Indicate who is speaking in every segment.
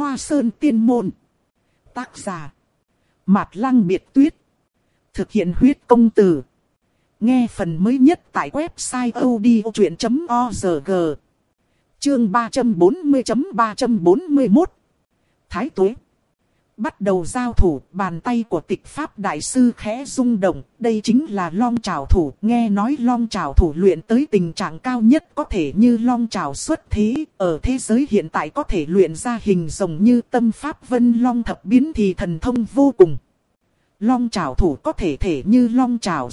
Speaker 1: Hoa Sơn Tiên Môn. Tác giả Mạt Lăng Biệt Tuyết. Thực hiện huyết công từ. Nghe phần mới nhất tại website odchuyện.org. Chương 340.341 Thái Tuế. Bắt đầu giao thủ, bàn tay của Tịch Pháp Đại Sư khẽ rung động. Đây chính là long trảo thủ. Nghe nói long trảo thủ luyện tới tình trạng cao nhất có thể như long trảo xuất thế. Ở thế giới hiện tại có thể luyện ra hình rồng như tâm pháp vân long thập biến thì thần thông vô cùng. Long trảo thủ có thể thể như long trảo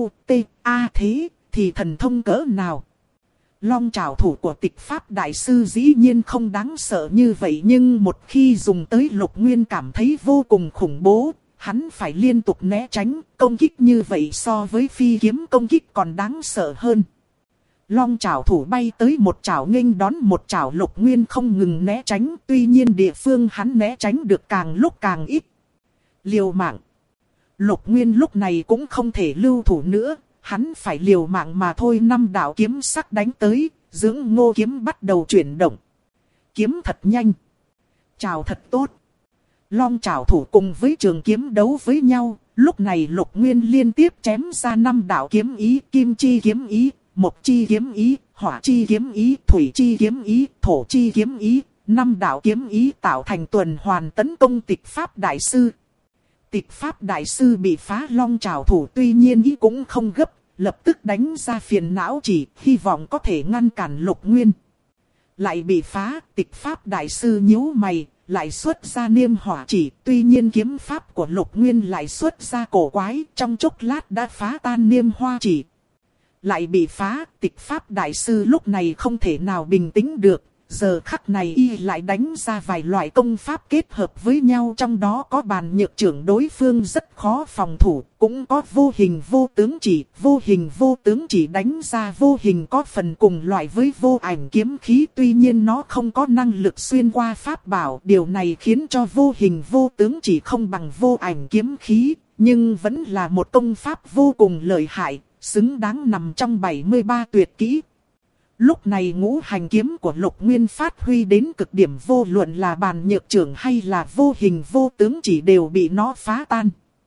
Speaker 1: U-T-A thế thì thần thông cỡ nào? Long trảo thủ của Tịch Pháp Đại Sư dĩ nhiên không đáng sợ như vậy, nhưng một khi dùng tới Lục Nguyên cảm thấy vô cùng khủng bố. Hắn phải liên tục né tránh, công kích như vậy so với phi kiếm công kích còn đáng sợ hơn. Long trảo thủ bay tới một trảo nghênh đón một trảo, Lục Nguyên không ngừng né tránh, tuy nhiên địa phương hắn né tránh được càng lúc càng ít. Liều mạng. Lục Nguyên lúc này cũng không thể lưu thủ nữa. Hắn phải liều mạng mà thôi. 5 đạo kiếm sắc đánh tới, dưỡng ngô kiếm bắt đầu chuyển động. Kiếm thật nhanh. Chào thật tốt. Long trảo thủ cùng với trường kiếm đấu với nhau. Lúc này Lục Nguyên liên tiếp chém ra 5 đạo kiếm ý. Kim chi kiếm ý, mộc chi kiếm ý, hỏa chi kiếm ý, thủy chi kiếm ý, thổ chi kiếm ý. 5 đạo kiếm ý tạo thành tuần hoàn tấn công Tịch Pháp Đại Sư. Tịch Pháp Đại Sư bị phá long trảo thủ, tuy nhiên ý cũng không gấp, lập tức đánh ra phiền não chỉ, hy vọng có thể ngăn cản Lục Nguyên. Lại bị phá, Tịch Pháp Đại Sư nhíu mày, lại xuất ra niêm hỏa chỉ, tuy nhiên kiếm pháp của Lục Nguyên lại xuất ra cổ quái, trong chốc lát đã phá tan niêm hoa chỉ. Lại bị phá, Tịch Pháp Đại Sư lúc này không thể nào bình tĩnh được. Giờ khắc này y lại đánh ra vài loại công pháp kết hợp với nhau, trong đó có bàn nhược trưởng đối phương rất khó phòng thủ, cũng có vô hình vô tướng chỉ. Vô hình vô tướng chỉ đánh ra vô hình có phần cùng loại với vô ảnh kiếm khí, tuy nhiên nó không có năng lực xuyên qua pháp bảo. Điều này khiến cho vô hình vô tướng chỉ không bằng vô ảnh kiếm khí, nhưng vẫn là một công pháp vô cùng lợi hại, xứng đáng nằm trong 73 tuyệt kỹ. Lúc này ngũ hành kiếm của Lục Nguyên phát huy đến cực điểm, vô luận là bàn nhược trưởng hay là vô hình vô tướng chỉ đều bị nó phá tan.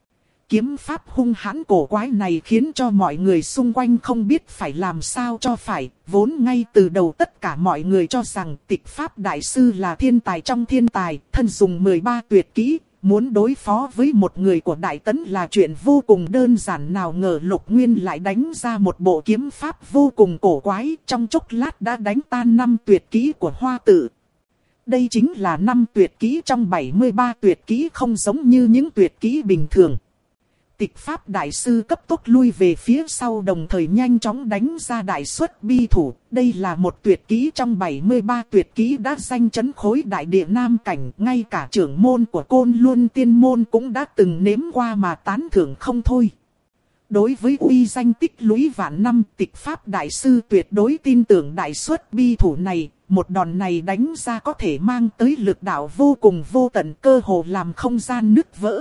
Speaker 1: Kiếm pháp hung hãn cổ quái này khiến cho mọi người xung quanh không biết phải làm sao cho phải. Vốn ngay từ đầu tất cả mọi người cho rằng Tịch Pháp Đại Sư là thiên tài trong thiên tài, thân dùng 13 tuyệt kỹ. Muốn đối phó với một người của Đại Tấn là chuyện vô cùng đơn giản, nào ngờ Lục Nguyên lại đánh ra một bộ kiếm pháp vô cùng cổ quái, trong chốc lát đã đánh tan 5 tuyệt kỹ của Hoa Tự. Đây chính là 5 tuyệt kỹ trong 73 tuyệt kỹ, không giống như những tuyệt kỹ bình thường. Tịch Pháp Đại Sư cấp tốc lui về phía sau, đồng thời nhanh chóng đánh ra Đại Xuất Bi Thủ. Đây là một tuyệt kỹ trong 73 tuyệt kỹ đã danh chấn khối đại địa Nam Cảnh. Ngay cả trưởng môn của Côn Luân Tiên Môn cũng đã từng nếm qua mà tán thưởng không thôi. Đối với uy danh tích lũy vạn năm, Tịch Pháp Đại Sư tuyệt đối tin tưởng Đại Xuất Bi Thủ này. Một đòn này đánh ra có thể mang tới lực đạo vô cùng vô tận, cơ hồ làm không gian nứt vỡ.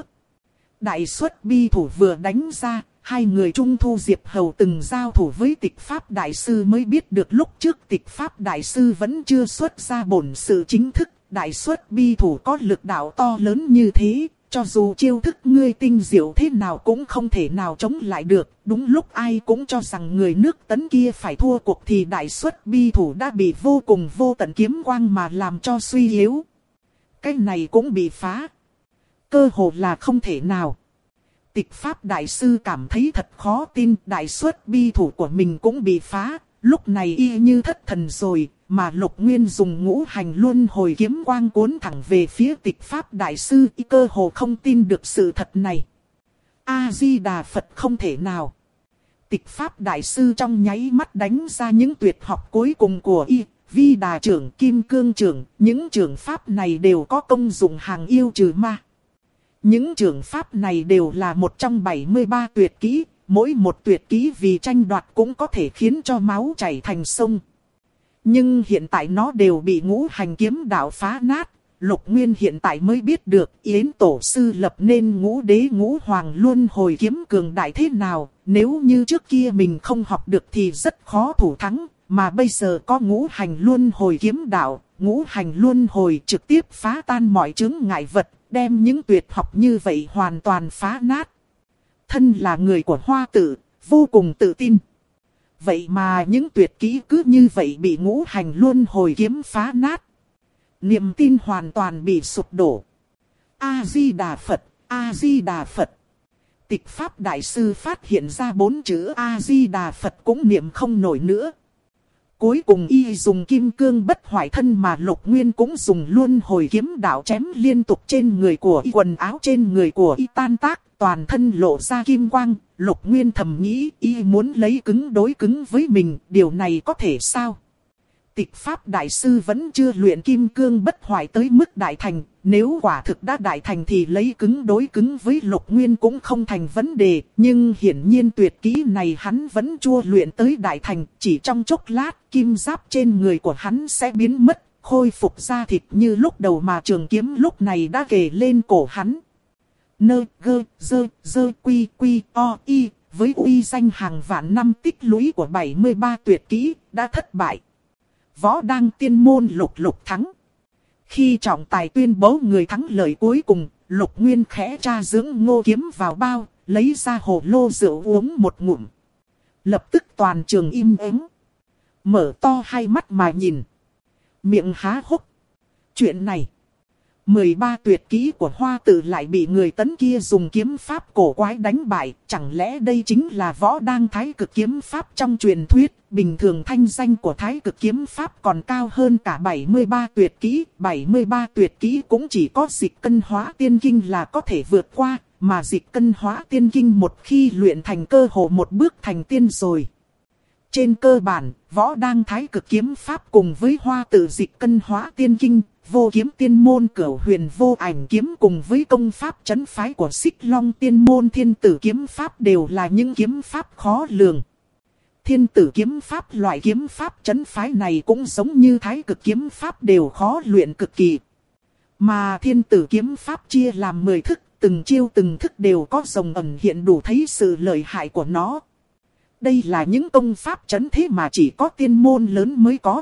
Speaker 1: Đại Xuất Bi Thủ vừa đánh ra, hai người Trung Thu Diệp Hầu từng giao thủ với Tịch Pháp Đại Sư mới biết được lúc trước Tịch Pháp Đại Sư vẫn chưa xuất ra bổn sự chính thức. Đại Xuất Bi Thủ có lực đạo to lớn như thế, cho dù chiêu thức ngươi tinh diệu thế nào cũng không thể nào chống lại được. Đúng lúc ai cũng cho rằng người nước Tấn kia phải thua cuộc thì Đại Xuất Bi Thủ đã bị vô cùng vô tận kiếm quang mà làm cho suy yếu. Cái này cũng bị phá. Cơ hồ là không thể nào. Tịch Pháp Đại Sư cảm thấy thật khó tin, Đại Xuất Bi Thủ của mình cũng bị phá. Lúc này y như thất thần rồi, mà Lục Nguyên dùng ngũ hành luân hồi kiếm quang cuốn thẳng về phía Tịch Pháp Đại Sư, y cơ hồ không tin được sự thật này. A-di-đà Phật, không thể nào. Tịch Pháp Đại Sư trong nháy mắt đánh ra những tuyệt học cuối cùng của y. Vi Đà trưởng, Kim Cương trưởng, những trưởng pháp này đều có công dụng hàng yêu trừ ma. Những trưởng pháp này đều là một trong 73 tuyệt kỹ, mỗi một tuyệt kỹ vì tranh đoạt cũng có thể khiến cho máu chảy thành sông. Nhưng hiện tại nó đều bị ngũ hành kiếm đạo phá nát. Lục Nguyên hiện tại mới biết được Yến Tổ Sư lập nên ngũ đế ngũ hoàng luân hồi kiếm cường đại thế nào. Nếu như trước kia mình không học được thì rất khó thủ thắng. mà bây giờ có ngũ hành luân hồi kiếm đạo, ngũ hành luân hồi trực tiếp phá tan mọi chướng ngại vật, đem những tuyệt học như vậy hoàn toàn phá nát. Thân là người của Hoa Tự, vô cùng tự tin. Vậy mà những tuyệt kỹ cứ như vậy bị ngũ hành luân hồi kiếm phá nát. Niềm tin hoàn toàn bị sụp đổ. A-di-đà Phật, A-di-đà Phật. Tịch Pháp Đại Sư phát hiện ra 4 chữ A-di-đà Phật cũng niệm không nổi nữa. Cuối cùng y dùng kim cương bất hoại thân mà Lục Nguyên cũng dùng luân hồi kiếm đạo chém liên tục trên người của y, quần áo trên người của y tan tác, toàn thân lộ ra kim quang. Lục Nguyên thầm nghĩ y muốn lấy cứng đối cứng với mình, điều này có thể sao? Tịch Pháp Đại Sư vẫn chưa luyện kim cương bất hoại tới mức đại thành, nếu quả thực đã đại thành thì lấy cứng đối cứng với Lục Nguyên cũng không thành vấn đề, nhưng hiển nhiên tuyệt kỹ này hắn vẫn chưa luyện tới đại thành, chỉ trong chốc lát kim giáp trên người của hắn sẽ biến mất, khôi phục ra thịt như lúc đầu mà trường kiếm lúc này đã kề lên cổ hắn. Nơ gơ dơ dơ quy quy o y, với uy danh hàng vạn năm tích lũy của 73 tuyệt kỹ, đã thất bại. Võ Đăng Tiên Môn lục lục thắng. Khi trọng tài tuyên bố người thắng lợi cuối cùng, Lục Nguyên khẽ tra dưỡng ngô kiếm vào bao, lấy ra hồ lô rượu uống một ngụm. Lập tức toàn trường im ắng, mở to hai mắt mà nhìn, miệng há hốc. Chuyện này, 13 tuyệt kỹ của Hoa Tự lại bị người Tấn kia dùng kiếm pháp cổ quái đánh bại. Chẳng lẽ đây chính là Võ Đăng Thái Cực kiếm pháp trong truyền thuyết? Bình thường thanh danh của Thái Cực kiếm pháp còn cao hơn cả 73 tuyệt kỹ. 73 tuyệt kỹ cũng chỉ có Dịch Cân Hóa Tiên Kinh là có thể vượt qua. Mà Dịch Cân Hóa Tiên Kinh một khi luyện thành cơ hồ một bước thành tiên rồi. Trên cơ bản, Võ Đăng Thái Cực kiếm pháp cùng với Hoa Tự Dịch Cân Hóa Tiên Kinh, Vô Kiếm Tiên Môn Cửu Huyền Vô Ảnh kiếm cùng với công pháp trấn phái của Xích Long Tiên Môn Thiên Tử kiếm pháp đều là những kiếm pháp khó lường. Thiên Tử kiếm pháp, loại kiếm pháp trấn phái này cũng giống như Thái Cực kiếm pháp đều khó luyện cực kỳ. Mà Thiên Tử kiếm pháp chia làm 10 thức, từng chiêu từng thức đều có rồng ẩn hiện đủ thấy sự lợi hại của nó. Đây là những công pháp trấn thế mà chỉ có tiên môn lớn mới có.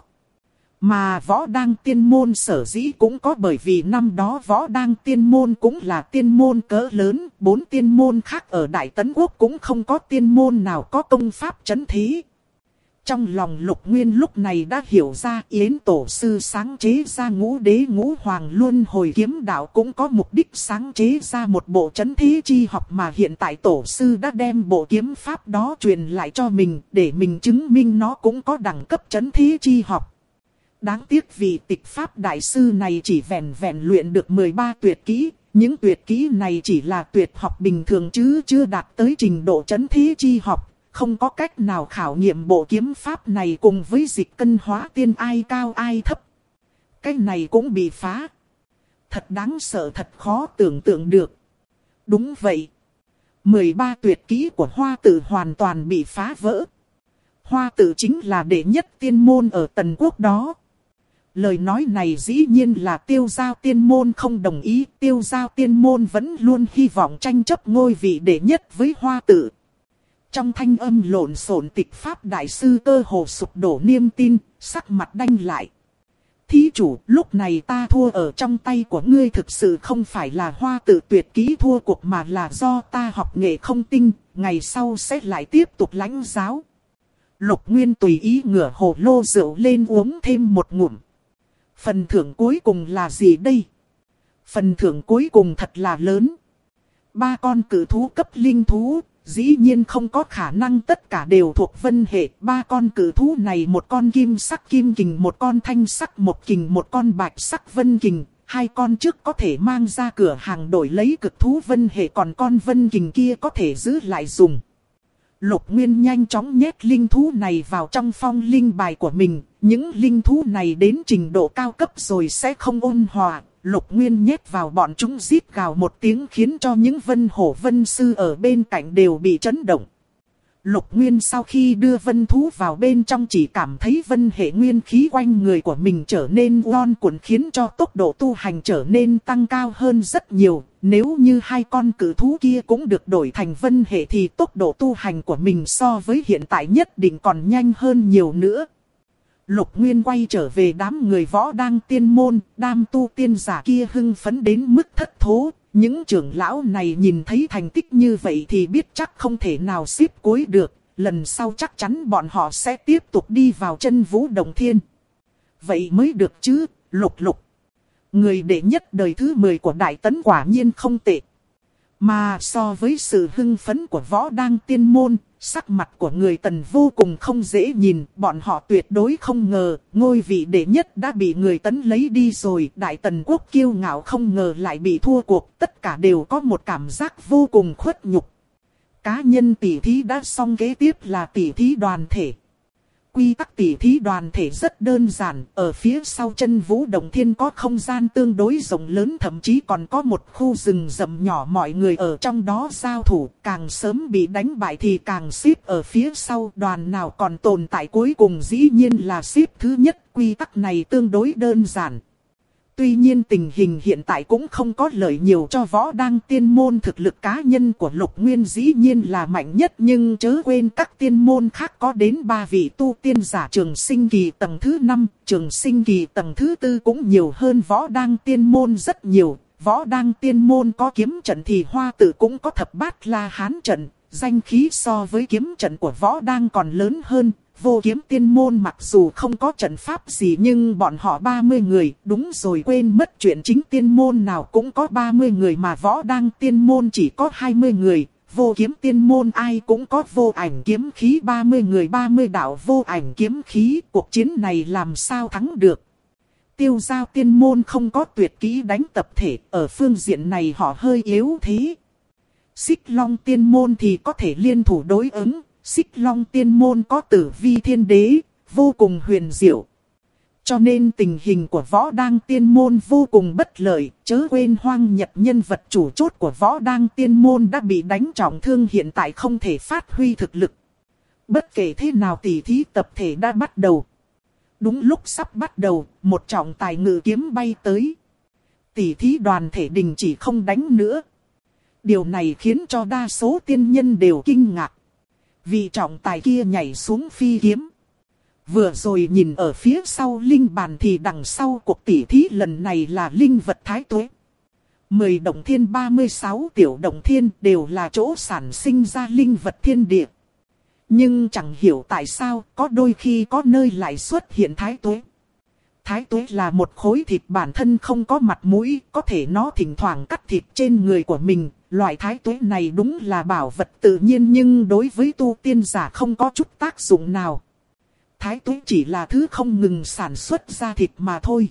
Speaker 1: Mà Võ Đăng Tiên Môn sở dĩ cũng có bởi vì năm đó Võ Đăng Tiên Môn cũng là tiên môn cỡ lớn, 4 tiên môn khác ở Đại Tấn Quốc cũng không có tiên môn nào có công pháp trấn thế. Trong lòng Lục Nguyên lúc này đã hiểu ra Yến Tổ Sư sáng chế ra Ngũ Đế Ngũ Hoàng Luân Hồi kiếm đạo cũng có mục đích sáng chế ra một bộ trấn thế chi học mà hiện tại Tổ Sư đã đem bộ kiếm pháp đó truyền lại cho mình để mình chứng minh nó cũng có đẳng cấp trấn thế chi học. Đáng tiếc vì Tịch Pháp Đại Sư này chỉ vẹn vẹn luyện được 13 tuyệt kỹ, những tuyệt kỹ này chỉ là tuyệt học bình thường chứ chưa đạt tới trình độ trấn thế chi học. Không có cách nào khảo nghiệm bộ kiếm pháp này cùng với Dịch Cân Hóa Tiên ai cao ai thấp. Cái này cũng bị phá. Thật đáng sợ, thật khó tưởng tượng được. Đúng vậy. 13 tuyệt kỹ của Hoa Tự hoàn toàn bị phá vỡ. Hoa Tự chính là đệ nhất tiên môn ở Tần Quốc đó. Lời nói này dĩ nhiên là Tiêu Giao Tiên Môn không đồng ý. Tiêu Giao Tiên Môn vẫn luôn hy vọng tranh chấp ngôi vị đệ nhất với Hoa Tự. Trong thanh âm lộn xộn, Tịch Pháp Đại Sư cơ hồ sụp đổ niềm tin, sắc mặt đanh lại. Thí chủ, lúc này ta thua ở trong tay của ngươi thực sự không phải là Hoa Tự tuyệt kỹ thua cuộc mà là do ta học nghệ không tinh, ngày sau sẽ lại tiếp tục lãnh giáo. Lục Nguyên tùy ý ngửa hồ lô rượu lên uống thêm một ngụm. Phần thưởng cuối cùng là gì đây? Phần thưởng cuối cùng thật là lớn. 3 con cử thú cấp linh thú. Dĩ nhiên không có khả năng tất cả đều thuộc vân hệ. 3 con cử thú này, một con kim sắc kim kình, một con thanh sắc một kình, một con bạch sắc vân kình. 2 con trước có thể mang ra cửa hàng đổi lấy cực thú vân hệ, còn con vân kình kia có thể giữ lại dùng. Lục Nguyên nhanh chóng nhét linh thú này vào trong phong linh bài của mình. Những linh thú này đến trình độ cao cấp rồi sẽ không ôn hòa. Lục Nguyên nhét vào bọn chúng rít gào một tiếng khiến cho những vân hổ vân sư ở bên cạnh đều bị chấn động. Lục Nguyên sau khi đưa vân thú vào bên trong chỉ cảm thấy vân hệ nguyên khí quanh người của mình trở nên uốn cuộn khiến cho tốc độ tu hành trở nên tăng cao hơn rất nhiều. Nếu như 2 con cử thú kia cũng được đổi thành vân hệ thì tốc độ tu hành của mình so với hiện tại nhất định còn nhanh hơn nhiều nữa. Lục Nguyên quay trở về đám người võ đang tiên môn, đám tu tiên giả kia hưng phấn đến mức thất thố. Những trưởng lão này nhìn thấy thành tích như vậy thì biết chắc không thể nào xếp cuối được. Lần sau chắc chắn bọn họ sẽ tiếp tục đi vào chân vũ động thiên. Vậy mới được chứ, Lục Lục. Người đệ nhất đời thứ 10 của Đại Tấn quả nhiên không tệ. Mà so với sự hưng phấn của võ đang tiên môn, sắc mặt của người Tần vô cùng không dễ nhìn. Bọn họ tuyệt đối không ngờ, ngôi vị đệ nhất đã bị người Tấn lấy đi rồi. Đại Tần quốc kiêu ngạo không ngờ lại bị thua cuộc. Tất cả đều có một cảm giác vô cùng khuất nhục. Cá nhân tỷ thí đã xong, kế tiếp là tỷ thí đoàn thể. Quy tắc tỷ thí đoàn thể rất đơn giản, ở phía sau chân vũ động thiên có không gian tương đối rộng lớn, thậm chí còn có một khu rừng rậm nhỏ, mọi người ở trong đó giao thủ, càng sớm bị đánh bại thì càng xếp ở phía sau, đoàn nào còn tồn tại cuối cùng dĩ nhiên là xếp thứ nhất, quy tắc này tương đối đơn giản. Tuy nhiên tình hình hiện tại cũng không có lợi nhiều cho võ đang tiên môn, thực lực cá nhân của Lục Nguyên dĩ nhiên là mạnh nhất, nhưng chớ quên các tiên môn khác có đến 3 vị tu tiên giả trường sinh kỳ tầng thứ 5, trường sinh kỳ tầng thứ 4 cũng nhiều hơn võ đang tiên môn rất nhiều. Võ đang tiên môn có kiếm trận thì Hoa Tự cũng có thập bát la hán trận, danh khí so với kiếm trận của võ đang còn lớn hơn. Vô kiếm tiên môn mặc dù không có trận pháp gì nhưng bọn họ 30 người, đúng rồi quên mất chuyện chính tiên môn nào cũng có 30 người mà võ đang tiên môn chỉ có 20 người. Vô kiếm tiên môn ai cũng có vô ảnh kiếm khí 30 người 30 đạo vô ảnh kiếm khí, cuộc chiến này làm sao thắng được. Tiêu Giao tiên môn không có tuyệt kỹ đánh tập thể, ở phương diện này họ hơi yếu thế. Xích Long tiên môn thì có thể liên thủ đối ứng. Xích Long tiên môn có Tử Vi thiên đế, vô cùng huyền diệu. Cho nên tình hình của võ đang tiên môn vô cùng bất lợi, chớ quên Hoang Nhật nhân vật chủ chốt của võ đang tiên môn đã bị đánh trọng thương, hiện tại không thể phát huy thực lực. Bất kể thế nào tỷ thí tập thể đã bắt đầu. Đúng lúc sắp bắt đầu, một trọng tài ngự kiếm bay tới. Tỷ thí đoàn thể đình chỉ không đánh nữa. Điều này khiến cho đa số tiên nhân đều kinh ngạc. Vị trọng tài kia nhảy xuống phi kiếm. Vừa rồi nhìn ở phía sau linh bàn thì đằng sau cuộc tỷ thí lần này là linh vật thái tuế. 10 động thiên 36 tiểu động thiên đều là chỗ sản sinh ra linh vật thiên địa. Nhưng chẳng hiểu tại sao có đôi khi có nơi lại xuất hiện thái tuế. Thái tuế là một khối thịt bản thân không có mặt mũi, có thể nó thỉnh thoảng cắt thịt trên người của mình. Loại thái tuế này đúng là bảo vật tự nhiên nhưng đối với tu tiên giả không có chút tác dụng nào. Thái tuế chỉ là thứ không ngừng sản xuất ra thịt mà thôi.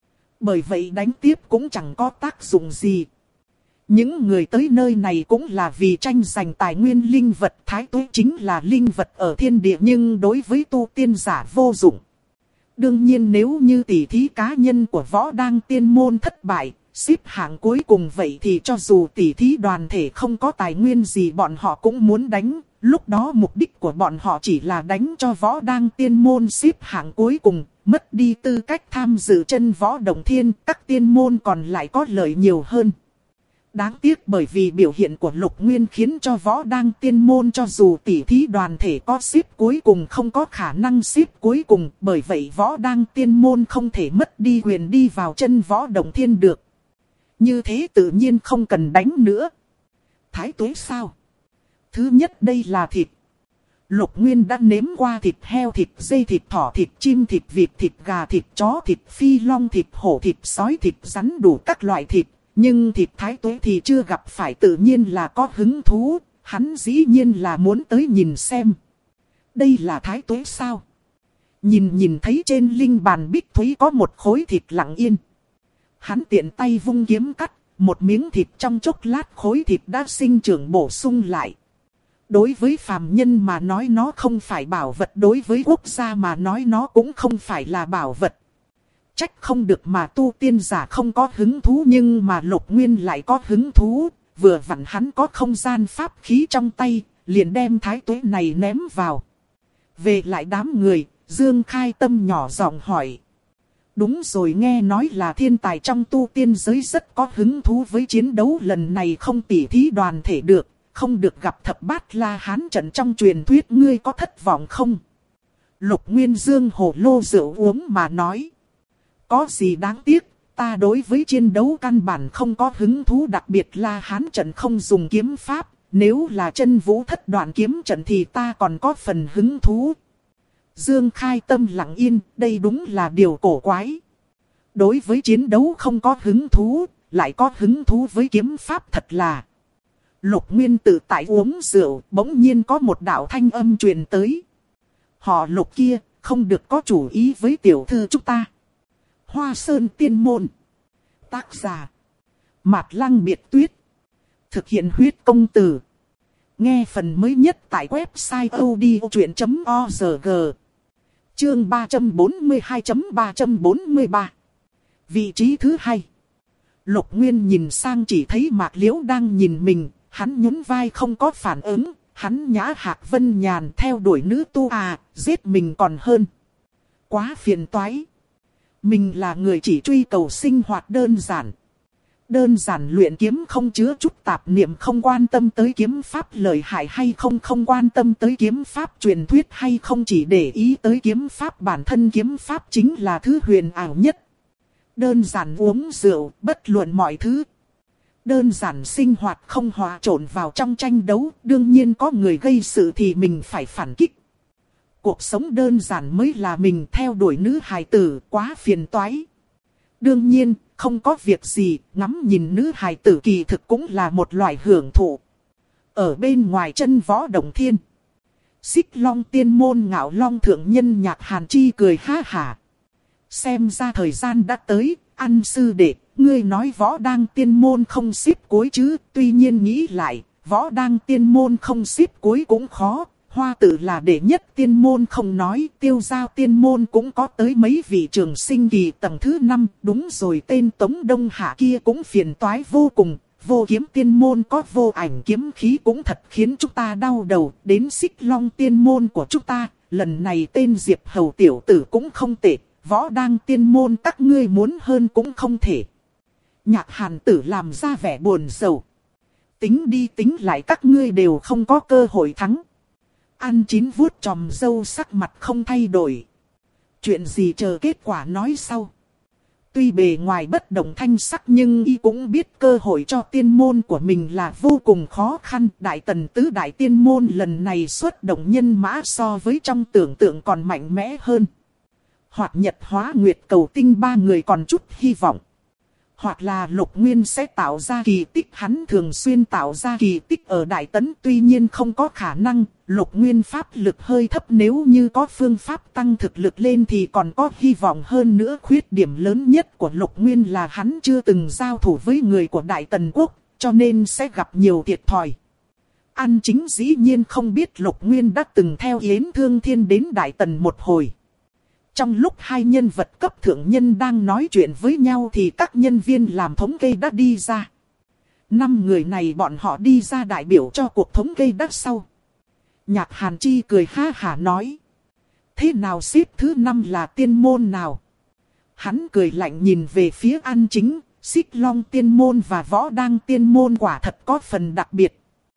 Speaker 1: Bởi vậy đánh tiếp cũng chẳng có tác dụng gì. Những người tới nơi này cũng là vì tranh giành tài nguyên linh vật. Thái tuế chính là linh vật ở thiên địa nhưng đối với tu tiên giả vô dụng. Đương nhiên nếu như tỷ thí cá nhân của võ đang tiên môn thất bại, xếp hạng cuối cùng vậy thì cho dù tỷ thí đoàn thể không có tài nguyên gì bọn họ cũng muốn đánh. Lúc đó mục đích của bọn họ chỉ là đánh cho võ đang tiên môn xếp hạng cuối cùng, mất đi tư cách tham dự chân võ động thiên, các tiên môn còn lại có lợi nhiều hơn. Đáng tiếc bởi vì biểu hiện của Lục Nguyên khiến cho võ đang tiên môn cho dù tỷ thí đoàn thể có xếp cuối cùng không có khả năng xếp cuối cùng, bởi vậy võ đang tiên môn không thể mất đi quyền đi vào chân võ động thiên được. Như thế tự nhiên không cần đánh nữa. Thái tuế sao? Thứ nhất đây là thịt. Lục Nguyên đã nếm qua thịt heo, thịt dê, thịt thỏ, thịt chim, thịt vịt, thịt gà, thịt chó, thịt phi long, thịt hổ, thịt sói, thịt rắn, đủ các loại thịt. Nhưng thịt thái tuế thì chưa gặp phải, tự nhiên là có hứng thú. Hắn dĩ nhiên là muốn tới nhìn xem. Đây là thái tuế sao? Nhìn thấy trên linh bàn bích thúy có một khối thịt lặng yên. Hắn tiện tay vung kiếm cắt, một miếng thịt trong chốc lát khối thịt đã sinh trưởng bổ sung lại. Đối với phàm nhân mà nói nó không phải bảo vật, đối với quốc gia mà nói nó cũng không phải là bảo vật. Trách không được mà tu tiên giả không có hứng thú nhưng mà Lục Nguyên lại có hứng thú. Vừa vặn hắn có không gian pháp khí trong tay, liền đem thái tuế này ném vào. Về lại đám người, Dương Khai Tâm nhỏ giọng hỏi. Đúng rồi, nghe nói là thiên tài trong tu tiên giới rất có hứng thú với chiến đấu lần này, không tỉ thí đoàn thể được, không được gặp thập bát la hán trận trong truyền thuyết, ngươi có thất vọng không? Lục Nguyên Dương hồ lô rượu uống mà nói. Có gì đáng tiếc, ta đối với chiến đấu căn bản không có hứng thú, đặc biệt là hán trận không dùng kiếm pháp. Nếu là chân vũ thất đoạn kiếm trận thì ta còn có phần hứng thú. Dương Khai tâm lặng yên, đây đúng là điều cổ quái. Đối với chiến đấu không có hứng thú, lại có hứng thú với kiếm pháp thật là. Lục Nguyên tự tại uống rượu, bỗng nhiên có một đạo thanh âm truyền tới. Họ Lục kia, không được có chủ ý với tiểu thư chúng ta. Hoa Sơn Tiên Môn. Tác giả. Mạt Lăng Biệt Tuyết. Thực hiện huyết công từ. Nghe phần mới nhất tại website odchuyện.org. Chương 342.343. Vị trí thứ hai. Lục Nguyên nhìn sang chỉ thấy Mạc Liễu đang nhìn mình, hắn nhún vai không có phản ứng, hắn nhã Hạc Vân Nhàn theo đuổi nữ tu giết mình còn hơn. Quá phiền toái. Mình là người chỉ truy cầu sinh hoạt đơn giản. Đơn giản luyện kiếm không chứa chút tạp niệm, không quan tâm tới kiếm pháp lợi hại hay không, không quan tâm tới kiếm pháp truyền thuyết hay không, chỉ để ý tới kiếm pháp bản thân. Kiếm pháp chính là thứ huyền ảo nhất. Đơn giản uống rượu, bất luận mọi thứ. Đơn giản sinh hoạt, không hòa trộn vào trong tranh đấu. Đương nhiên có người gây sự thì mình phải phản kích. Cuộc sống đơn giản mới là mình theo đuổi nữ hài tử, quá phiền toái. Đương nhiên, không có việc gì, ngắm nhìn nữ hài tử kỳ thực cũng là một loại hưởng thụ. Ở bên ngoài chân võ Động Thiên, Xích Long Tiên Môn Ngạo Long thượng nhân Nhạc Hàn Chi cười ha hả. Xem ra thời gian đã tới, ăn sư đệ, ngươi nói Võ Đang Tiên Môn không xếp cuối chứ, tuy nhiên nghĩ lại, Võ Đang Tiên Môn không xếp cuối cũng khó. Hoa Tử là đệ nhất tiên môn không nói, Tiêu Giao Tiên Môn cũng có tới mấy vị trường sinh kỳ tầng thứ 5. Đúng rồi, tên Tống Đông Hạ kia cũng phiền toái vô cùng. Vô Kiếm Tiên Môn có vô ảnh kiếm khí cũng thật khiến chúng ta đau đầu. Đến Xích Long Tiên Môn của chúng ta, lần này tên Diệp Hầu tiểu tử cũng không tệ. Võ Đang Tiên Môn các ngươi muốn hơn cũng không thể. Nhạc Hàn Tử làm ra vẻ buồn rầu. Tính đi tính lại các ngươi đều không có cơ hội thắng. Ăn chín vuốt chòm râu, sắc mặt không thay đổi. Chuyện gì chờ kết quả nói sau. Tuy bề ngoài bất động thanh sắc nhưng y cũng biết cơ hội cho tiên môn của mình là vô cùng khó khăn. Đại Tần tứ đại tiên môn lần này xuất động nhân mã so với trong tưởng tượng còn mạnh mẽ hơn. Hoặc Nhật Hóa Nguyệt Cầu Tinh ba người còn chút hy vọng. Hoặc là Lục Nguyên sẽ tạo ra kỳ tích, hắn thường xuyên tạo ra kỳ tích ở Đại Tấn, tuy nhiên không có khả năng. Lục Nguyên pháp lực hơi thấp, nếu như có phương pháp tăng thực lực lên thì còn có hy vọng hơn nữa. Khuyết điểm lớn nhất của Lục Nguyên là hắn chưa từng giao thủ với người của Đại Tần Quốc, cho nên sẽ gặp nhiều thiệt thòi. An Chính dĩ nhiên không biết Lục Nguyên đã từng theo Yến Thương Thiên đến Đại Tần một hồi. Trong lúc hai nhân vật cấp thượng nhân đang nói chuyện với nhau thì các nhân viên làm thống kê đã đi ra. 5 người này bọn họ đi ra đại biểu cho cuộc thống kê đắt sau. Nhạc Hàn Chi cười ha hả nói. Thế nào xếp thứ 5 là tiên môn nào? Hắn cười lạnh nhìn về phía An Chính, Xích Long Tiên Môn và Võ Đang Tiên Môn quả thật có phần đặc biệt.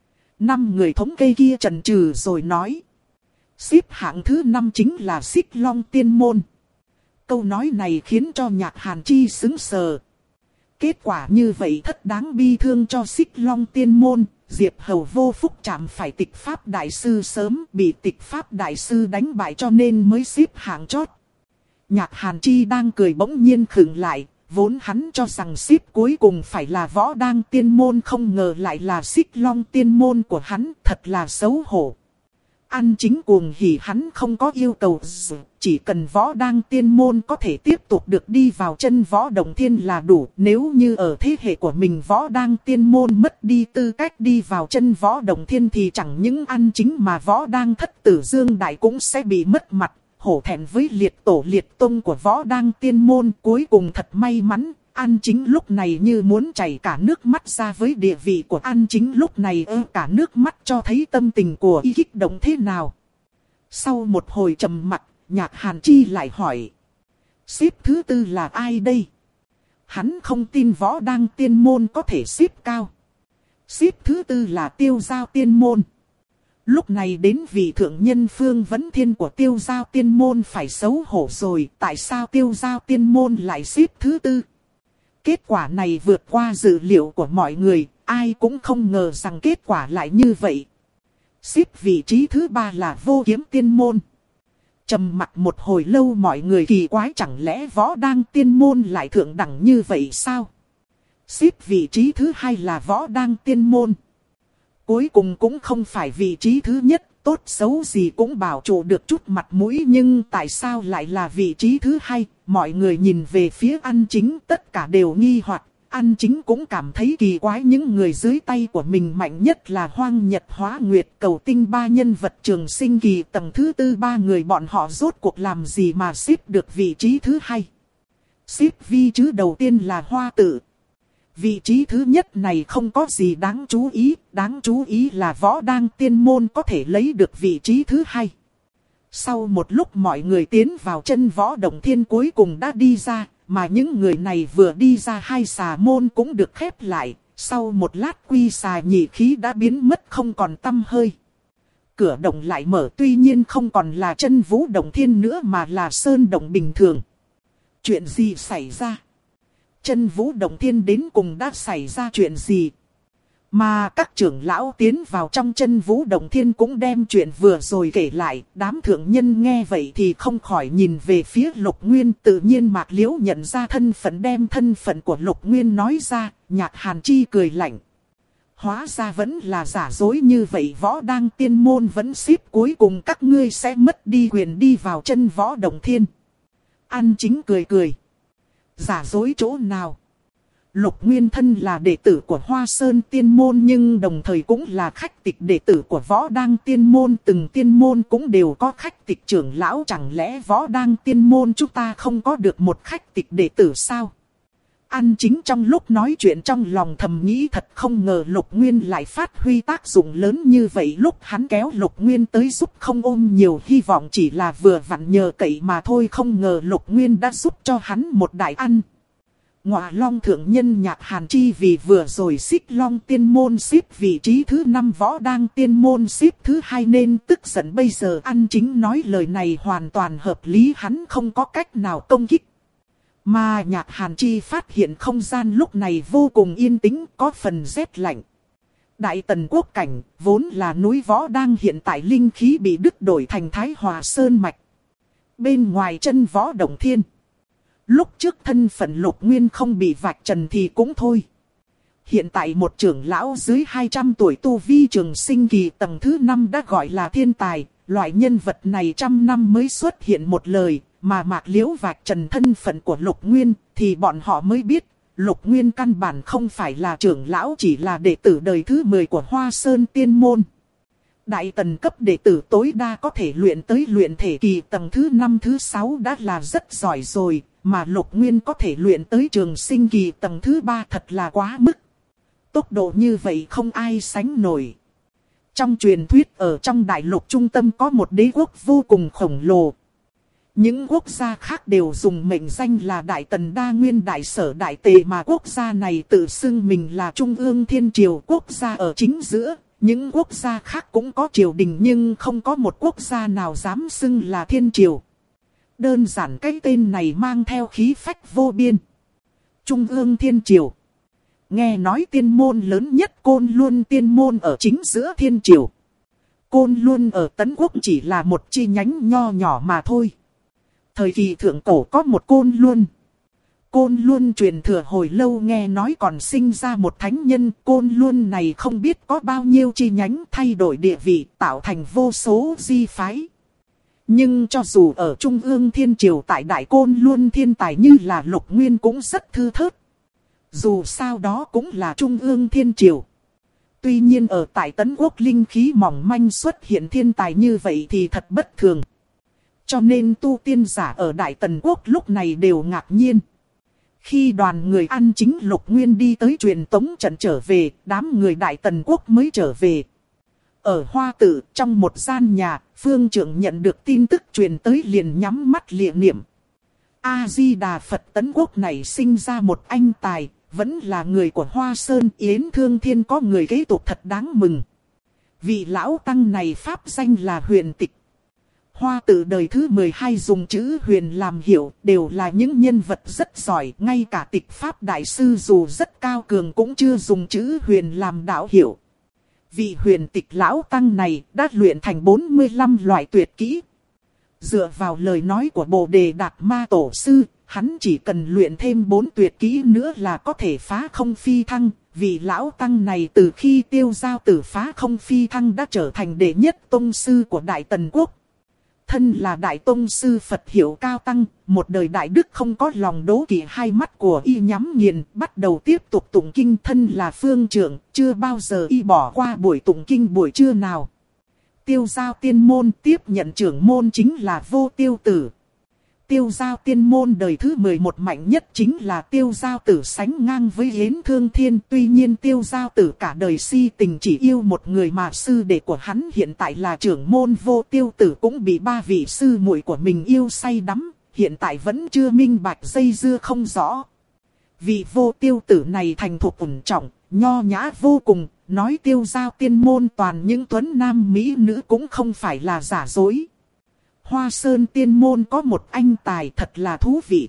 Speaker 1: 5 người thống kê kia chần chừ rồi nói. Xếp hạng thứ 5 chính là Xích Long Tiên Môn. Câu nói này khiến cho Nhạc Hàn Chi sững sờ. Kết quả như vậy thật đáng bi thương cho Xích Long Tiên Môn. Diệp Hầu vô phúc chạm phải Tịch Pháp Đại Sư sớm, bị Tịch Pháp Đại Sư đánh bại cho nên mới xếp hạng chót. Nhạc Hàn Chi đang cười bỗng nhiên khựng lại. Vốn hắn cho rằng xếp cuối cùng phải là Võ Đang Tiên Môn, không ngờ lại là Xích Long Tiên Môn của hắn, thật là xấu hổ. An Chính cuồng hỉ, hắn không có yêu cầu gì, chỉ cần Võ Đang Tiên Môn có thể tiếp tục được đi vào chân võ Động Thiên là đủ. Nếu như ở thế hệ của mình Võ Đang Tiên Môn mất đi tư cách đi vào chân võ Động Thiên thì chẳng những An Chính mà Võ Đang Thất Tử Dương Đại cũng sẽ bị mất mặt. Hổ thẹn với liệt tổ liệt tông của Võ Đang Tiên Môn. Cuối cùng thật may mắn, An Chính lúc này như muốn chảy cả nước mắt ra. Với địa vị của An Chính lúc này cả nước mắt cho thấy tâm tình của y kích động thế nào. Sau một hồi trầm mặc, Nhạc Hàn Chi lại hỏi. Xếp thứ 4 là ai đây? Hắn không tin Võ Đang Tiên Môn có thể xếp cao. Xếp thứ 4 là Tiêu Giao Tiên Môn. Lúc này đến vị thượng nhân Phương Vấn Thiên của Tiêu Giao Tiên Môn phải xấu hổ rồi. Tại sao Tiêu Giao Tiên Môn lại xếp thứ tư? Kết quả này vượt qua dự liệu của mọi người. Ai cũng không ngờ rằng kết quả lại như vậy. Xếp vị trí thứ ba là Vô Kiếm Tiên Môn. Trầm mặc một hồi lâu mọi người kỳ quái, chẳng lẽ Võ Đăng Tiên Môn lại thượng đẳng như vậy sao? Xếp vị trí thứ hai là Võ Đăng Tiên Môn. Cuối cùng cũng không phải vị trí thứ nhất, tốt xấu gì cũng bảo trụ được chút mặt mũi, nhưng tại sao lại là vị trí thứ hai? Mọi người nhìn về phía An Chính, tất cả đều nghi hoặc. An Chính cũng cảm thấy kỳ quái, những người dưới tay của mình mạnh nhất là Hoang Nhật Hóa Nguyệt Cầu Tinh, ba nhân vật Trường Sinh Kỳ tầng thứ tư, ba người bọn họ rốt cuộc làm gì mà xếp được vị trí thứ hai? Xếp vị trí đầu tiên là Hoa Tự. Vị trí thứ nhất này không có gì đáng chú ý là Võ Đăng Tiên Môn có thể lấy được vị trí thứ hai. Sau một lúc mọi người tiến vào chân Võ Động Thiên cuối cùng đã đi ra, mà những người này vừa đi ra hai xà môn cũng được khép lại, sau một lát quy xà nhị khí đã biến mất không còn tăm hơi. Cửa động lại mở, tuy nhiên không còn là chân Vũ Động Thiên nữa mà là sơn động bình thường. Chuyện gì xảy ra? Chân Vũ Động Thiên đến cùng đã xảy ra chuyện gì? Mà các trưởng lão tiến vào trong chân Vũ Động Thiên cũng đem chuyện vừa rồi kể lại. Đám thượng nhân nghe vậy thì không khỏi nhìn về phía Lục Nguyên. Tự nhiên Mạc Liễu nhận ra thân phận, đem thân phận của Lục Nguyên nói ra. Nhạc Hàn Chi cười lạnh. Hóa ra vẫn là giả dối như vậy. Võ Đăng Tiên Môn vẫn xếp cuối cùng, các ngươi sẽ mất đi quyền đi vào chân Võ Động Thiên. An Chính cười cười. Giả dối chỗ nào? Lục Nguyên thân là đệ tử của Hoa Sơn Tiên Môn nhưng đồng thời cũng là khách tịch đệ tử của Võ Đăng Tiên Môn. Từng tiên môn cũng đều có khách tịch trưởng lão, chẳng lẽ Võ Đăng Tiên Môn chúng ta không có được một khách tịch đệ tử sao? An Chính trong lúc nói chuyện trong lòng thầm nghĩ, thật không ngờ Lục Nguyên lại phát huy tác dụng lớn như vậy. Lúc hắn kéo Lục Nguyên tới giúp không ôm nhiều hy vọng, chỉ là vừa vặn nhờ cậy mà thôi, không ngờ Lục Nguyên đã giúp cho hắn một đại ăn. Ngọa Long thượng nhân Nhạc Hàn Chi vì vừa rồi Xích Long Tiên Môn xếp vị trí thứ 5, Võ Đăng Tiên Môn xếp thứ 2 nên tức giận. Bây giờ An Chính nói lời này hoàn toàn hợp lý, hắn không có cách nào công kích. Mà Nhạc Hàn Chi phát hiện không gian lúc này vô cùng yên tĩnh, có phần rét lạnh. Đại Tần Quốc cảnh, vốn là núi Võ Đăng, hiện tại linh khí bị đứt đổi thành Thái Hòa Sơn Mạch. Bên ngoài chân Võ Động Thiên, lúc trước thân phận Lục Nguyên không bị vạch trần thì cũng thôi. Hiện tại một trưởng lão dưới 200 tuổi tu vi Trường Sinh Kỳ tầng thứ 5 đã gọi là thiên tài. Loại nhân vật này trăm năm mới xuất hiện một lời. Mà Mạc Liễu vạch trần thân phận của Lục Nguyên thì bọn họ mới biết Lục Nguyên căn bản không phải là trưởng lão, chỉ là đệ tử đời thứ 10 của Hoa Sơn Tiên Môn. Đại Tần cấp đệ tử tối đa có thể luyện tới luyện thể kỳ tầng thứ 5 thứ 6 đã là rất giỏi rồi. Mà Lục Nguyên có thể luyện tới Trường Sinh Kỳ tầng thứ 3 thật là quá mức. Tốc độ như vậy không ai sánh nổi. Trong truyền thuyết ở trong đại lục trung tâm có một đế quốc vô cùng khổng lồ. Những quốc gia khác đều dùng mệnh danh là Đại Tần Đa Nguyên Đại Sở Đại Tề, mà quốc gia này tự xưng mình là Trung ương Thiên Triều, quốc gia ở chính giữa. Những quốc gia khác cũng có triều đình nhưng không có một quốc gia nào dám xưng là Thiên Triều. Đơn giản cái tên này mang theo khí phách vô biên. Trung ương Thiên Triều. Nghe nói tiên môn lớn nhất Côn Luân Tiên Môn ở chính giữa Thiên Triều. Côn Luân ở Tấn Quốc chỉ là một chi nhánh nho nhỏ mà thôi. Thời kỳ thượng cổ có một Côn Luân. Côn Luân truyền thừa hồi lâu, nghe nói còn sinh ra một thánh nhân. Côn Luân này không biết có bao nhiêu chi nhánh, thay đổi địa vị, tạo thành vô số di phái. Nhưng cho dù ở Trung ương Thiên Triều tại Đại Côn Luân thiên tài như là Lục Nguyên cũng rất thư thớt. Dù sao đó cũng là Trung ương Thiên Triều. Tuy nhiên ở tại Tấn Quốc linh khí mỏng manh xuất hiện thiên tài như vậy thì thật bất thường. Cho nên tu tiên giả ở Đại Tần Quốc lúc này đều ngạc nhiên. Khi đoàn người An Chính Lục Nguyên đi tới truyền tống trận trở về, đám người Đại Tần Quốc mới trở về. Ở Hoa Tự, trong một gian nhà, Phương Trưởng nhận được tin tức truyền tới liền nhắm mắt lịa niệm. A-di-đà Phật, Tấn Quốc này sinh ra một anh tài, vẫn là người của Hoa Sơn. Yến Thương Thiên có người kế tục thật đáng mừng. Vị lão tăng này pháp danh là Huyền Tịch. Hoa Tự đời thứ 12 dùng chữ Huyền làm hiệu, đều là những nhân vật rất giỏi. Ngay cả Tịch Pháp Đại Sư dù rất cao cường cũng chưa dùng chữ Huyền làm đạo hiệu. Vị Huyền Tịch lão tăng này đã luyện thành 45 loại tuyệt kỹ. Dựa vào lời nói của Bồ Đề Đạt Ma Tổ Sư, hắn chỉ cần luyện thêm 4 tuyệt kỹ nữa là có thể phá không phi thăng. Vị lão tăng này từ khi Tiêu Giao Tử phá không phi thăng đã trở thành đệ nhất tông sư của Đại Tần Quốc. Thân là Đại Tông Sư Phật hiệu cao tăng, một đời Đại Đức không có lòng đố kỵ, hai mắt của y nhắm nghiền, bắt đầu tiếp tục tụng kinh. Thân là phương trưởng, chưa bao giờ y bỏ qua buổi tụng kinh buổi trưa nào. Tiêu Giao Tiên Môn tiếp nhận trưởng môn chính là Vô Tiêu Tử. Tiêu Giao Tiên Môn đời thứ 11 mạnh nhất chính là Tiêu Giao Tử, sánh ngang với Yến Thương Thiên. Tuy nhiên Tiêu Giao Tử cả đời si tình chỉ yêu một người, mà sư đệ của hắn hiện tại là trưởng môn Vô Tiêu Tử cũng bị 3 vị sư muội của mình yêu say đắm, hiện tại vẫn chưa minh bạch, dây dưa không rõ. Vị Vô Tiêu Tử này thành thục ổn trọng, nho nhã vô cùng, nói Tiêu Giao Tiên Môn toàn những tuấn nam mỹ nữ cũng không phải là giả dối. Hoa Sơn Tiên Môn có một anh tài thật là thú vị.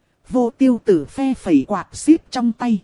Speaker 1: Vô Tiêu Tử phe phẩy quạt xíp trong tay.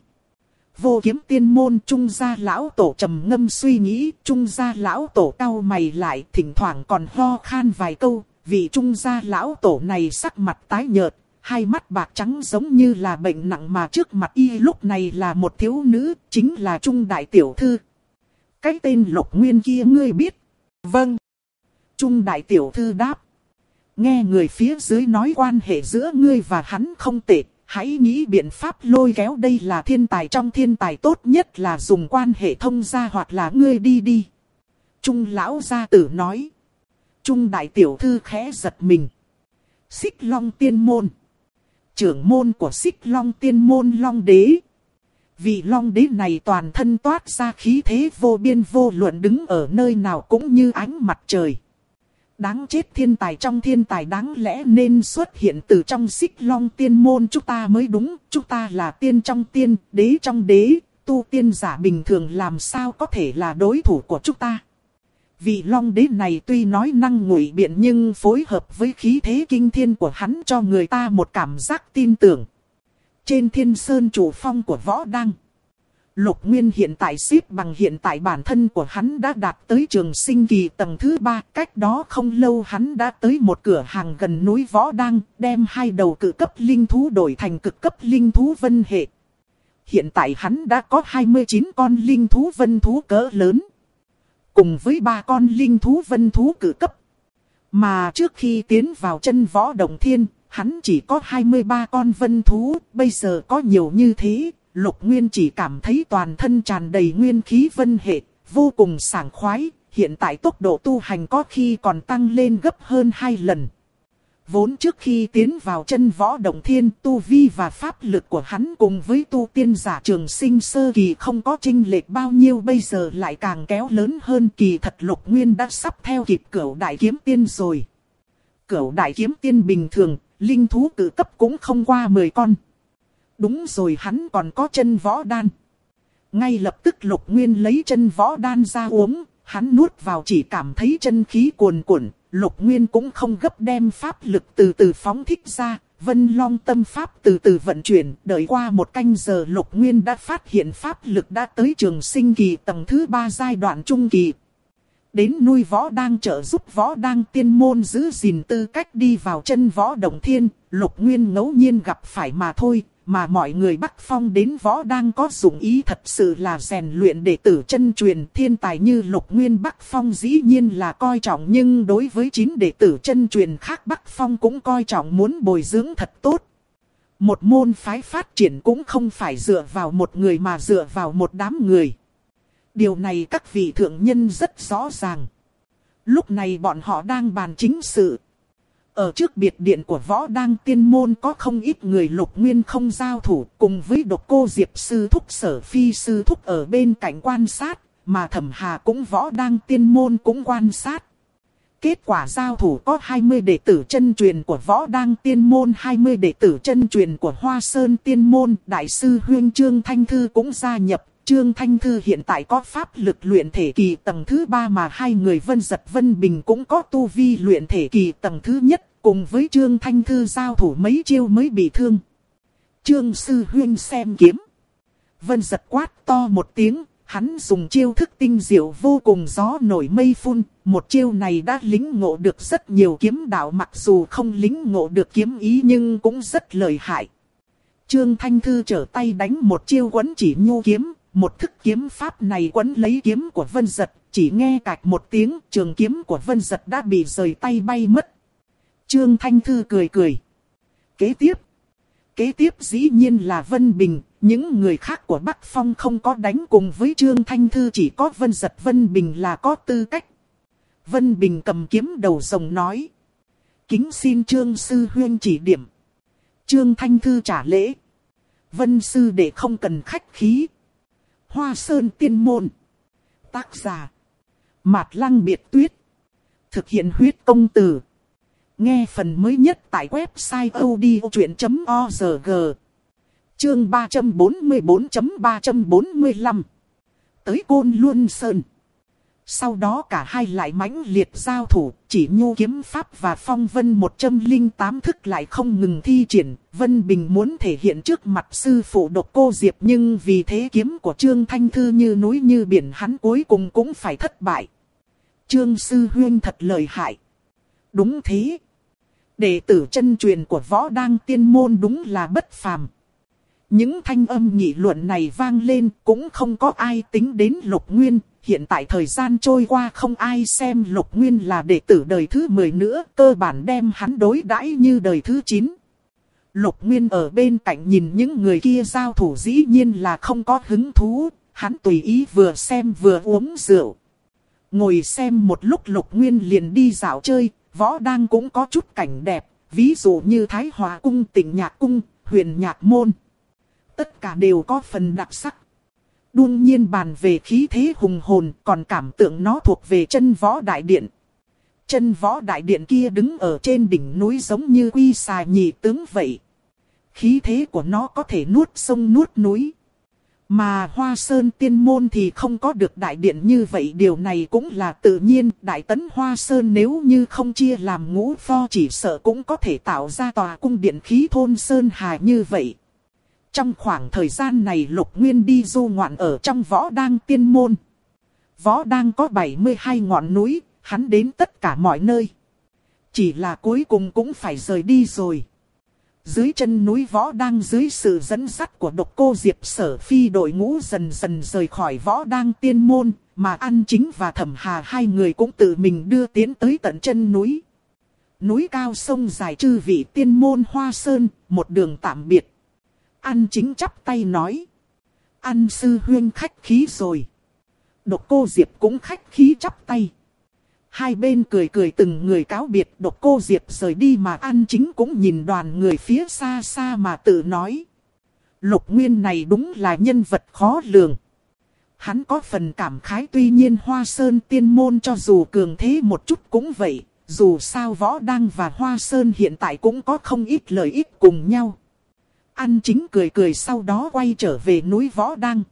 Speaker 1: Vô Kiếm Tiên Môn Trung Gia lão tổ trầm ngâm suy nghĩ. Trung Gia lão tổ cau mày lại, thỉnh thoảng còn ho khan vài câu. Vị Trung Gia lão tổ này sắc mặt tái nhợt, hai mắt bạc trắng giống như là bệnh nặng, mà trước mặt y lúc này là một thiếu nữ, chính là Trung Đại Tiểu Thư. Cái tên Lục Nguyên kia ngươi biết? Vâng. Trung Đại Tiểu Thư đáp. Nghe người phía dưới nói quan hệ giữa ngươi và hắn không tệ, hãy nghĩ biện pháp lôi kéo, đây là thiên tài trong thiên tài, tốt nhất là dùng quan hệ thông gia, hoặc là ngươi đi. Trung lão gia tử nói. Trung Đại Tiểu Thư khẽ giật mình. Xích Long Tiên Môn. Trưởng môn của Xích Long Tiên Môn Long Đế. Vị Long Đế này toàn thân toát ra khí thế vô biên vô luận, đứng ở nơi nào cũng như ánh mặt trời. Đáng chết, thiên tài trong thiên tài đáng lẽ nên xuất hiện từ trong Xích Long Tiên Môn chúng ta mới đúng. Chúng ta là tiên trong tiên, đế trong đế, tu tiên giả bình thường làm sao có thể là đối thủ của chúng ta. Vị Long Đế này tuy nói năng ngụy biện, nhưng phối hợp với khí thế kinh thiên của hắn cho người ta một cảm giác tin tưởng. Trên Thiên Sơn chủ phong của Võ Đăng, Lục Nguyên hiện tại xếp bằng, hiện tại bản thân của hắn đã đạt tới trường sinh kỳ tầng thứ 3. Cách đó không lâu hắn đã tới một cửa hàng gần núi Võ Đăng, đem 2 đầu cự cấp linh thú đổi thành cực cấp linh thú vân hệ. Hiện tại hắn đã có 29 con linh thú vân thú cỡ lớn, cùng với 3 con linh thú vân thú cự cấp. Mà trước khi tiến vào chân Võ Động Thiên, hắn chỉ có 23 con vân thú, bây giờ có nhiều như thế. Lục Nguyên chỉ cảm thấy toàn thân tràn đầy nguyên khí vân hệ, vô cùng sảng khoái. Hiện tại tốc độ tu hành có khi còn tăng lên gấp hơn 2 lần. Vốn trước khi tiến vào chân Võ Động Thiên, tu vi và pháp lực của hắn cùng với tu tiên giả trường sinh sơ kỳ không có chênh lệch bao nhiêu, bây giờ lại càng kéo lớn hơn. Kỳ thật Lục Nguyên đã sắp theo kịp Cửu Đại Kiếm Tiên rồi. Cửu Đại Kiếm Tiên bình thường, linh thú cự cấp cũng không qua 10 con. Đúng rồi, hắn còn có chân võ đan. Ngay lập tức Lục Nguyên lấy chân võ đan ra uống, hắn nuốt vào chỉ cảm thấy chân khí cuồn cuộn. Lục Nguyên cũng không gấp, đem pháp lực từ từ phóng thích ra, Vân Long tâm pháp từ từ vận chuyển. Đợi qua 1 canh giờ, Lục Nguyên đã phát hiện pháp lực đã tới trường sinh kỳ tầng thứ 3 giai đoạn trung kỳ. Đến nuôi Võ Đang trợ giúp Võ Đang Tiên Môn giữ gìn tư cách đi vào chân Võ Động Thiên, Lục Nguyên ngẫu nhiên gặp phải mà thôi. Mà mọi người Bắc Phong đến Võ Đang có dụng ý thật sự là rèn luyện đệ tử chân truyền. Thiên tài như Lục Nguyên Bắc Phong dĩ nhiên là coi trọng, nhưng đối với 9 đệ tử chân truyền khác Bắc Phong cũng coi trọng, muốn bồi dưỡng thật tốt. Một môn phái phát triển cũng không phải dựa vào một người mà dựa vào một đám người. Điều này các vị thượng nhân rất rõ ràng. Lúc này bọn họ đang bàn chính sự. Ở trước biệt điện của Võ Đang Tiên Môn có không ít người. Lục Nguyên không giao thủ, cùng với Độc Cô Diệp sư thúc Sở Phi sư thúc ở bên cạnh quan sát, mà Thẩm Hà cũng Võ Đang Tiên Môn cũng quan sát. Kết quả giao thủ có 20 đệ tử chân truyền của Võ Đang Tiên Môn, 20 đệ tử chân truyền của Hoa Sơn Tiên Môn. Đại sư Huyên Trương Thanh Thư cũng gia nhập, Trương Thanh Thư hiện tại có pháp lực luyện thể kỳ tầng thứ 3 mà hai người Vân Giật Vân Bình cũng có tu vi luyện thể kỳ tầng thứ nhất, cùng với Trương Thanh Thư giao thủ mấy chiêu mới bị thương. Trương Sư Huynh xem kiếm. Vân Giật quát to một tiếng, hắn dùng chiêu thức tinh diệu vô cùng gió nổi mây phun, một chiêu này đã lĩnh ngộ được rất nhiều kiếm đạo, mặc dù không lĩnh ngộ được kiếm ý nhưng cũng rất lợi hại. Trương Thanh Thư trở tay đánh một chiêu quấn chỉ nhu kiếm, một thức kiếm pháp này quấn lấy kiếm của Vân Giật, chỉ nghe cạch một tiếng, trường kiếm của Vân Giật đã bị rời tay bay mất. Trương Thanh Thư cười cười. Kế tiếp dĩ nhiên là Vân Bình, những người khác của Bắc Phong không có đánh cùng với Trương Thanh Thư, chỉ có Vân Giật Vân Bình là có tư cách. Vân Bình cầm kiếm đầu rồng nói. Kính xin Trương Sư Huynh chỉ điểm. Trương Thanh Thư trả lễ. Vân Sư đệ không cần khách khí. Hoa Sơn Tiên Môn. Tác giả. Mạt Lăng Biệt Tuyết. Thực hiện huyết công từ. Nghe phần mới nhất tại website odchuyện.org. Chương 344.345. Tới Côn Luân Sơn. Sau đó cả hai lại mãnh liệt giao thủ, chỉ nhu kiếm pháp và phong vân 108 thức lại không ngừng thi triển. Vân Bình muốn thể hiện trước mặt sư phụ Độc Cô Diệp, nhưng vì thế kiếm của Trương Thanh Thư như núi như biển, hắn cuối cùng cũng phải thất bại. Trương Sư Huynh thật lợi hại. Đúng thế. Đệ tử chân truyền của Võ Đang Tiên Môn đúng là bất phàm. Những thanh âm nghị luận này vang lên, cũng không có ai tính đến Lục Nguyên. Hiện tại thời gian trôi qua không ai xem Lục Nguyên là đệ tử đời thứ 10 nữa, cơ bản đem hắn đối đãi như đời thứ 9. Lục Nguyên ở bên cạnh nhìn những người kia giao thủ dĩ nhiên là không có hứng thú, hắn tùy ý vừa xem vừa uống rượu. Ngồi xem một lúc Lục Nguyên liền đi dạo chơi. Võ Đang cũng có chút cảnh đẹp, ví dụ như Thái Hòa Cung, Tịnh Nhạc Cung, Huyền Nhạc Môn. Tất cả đều có phần đặc sắc. Đương nhiên bàn về khí thế hùng hồn, còn cảm tưởng nó thuộc về Chân Võ Đại Điện. Chân Võ Đại Điện kia đứng ở trên đỉnh núi giống như Quy Xà Nhị Tướng vậy. Khí thế của nó có thể nuốt sông nuốt núi. Mà Hoa Sơn Tiên Môn thì không có được đại điện như vậy, điều này cũng là tự nhiên. Đại Tấn Hoa Sơn nếu như không chia làm ngũ pho chỉ sợ cũng có thể tạo ra tòa cung điện khí thôn Sơn Hà như vậy. Trong khoảng thời gian này Lục Nguyên đi du ngoạn ở trong Võ Đang Tiên Môn. Võ Đang có 72 ngọn núi, hắn đến tất cả mọi nơi. Chỉ là cuối cùng cũng phải rời đi rồi. Dưới chân núi Võ Đang, dưới sự dẫn dắt của Độc Cô Diệp, Sở Phi đội ngũ dần dần rời khỏi Võ Đang Tiên Môn, mà An Chính và Thẩm Hà hai người cũng tự mình đưa tiến tới tận chân núi. Núi cao sông dài, chư vị tiên môn Hoa Sơn, một đường tạm biệt. An Chính chắp tay nói. An sư huynh khách khí rồi. Độc Cô Diệp cũng khách khí chắp tay. Hai bên cười cười từng người cáo biệt. Độc Cô Diệp rời đi mà An Chính cũng nhìn đoàn người phía xa xa mà tự nói. Lục Nguyên này đúng là nhân vật khó lường. Hắn có phần cảm khái, tuy nhiên Hoa Sơn Tiên Môn cho dù cường thế một chút cũng vậy. Dù sao Võ Đang và Hoa Sơn hiện tại cũng có không ít lợi ích cùng nhau. An Chính cười cười sau đó quay trở về núi Võ Đang.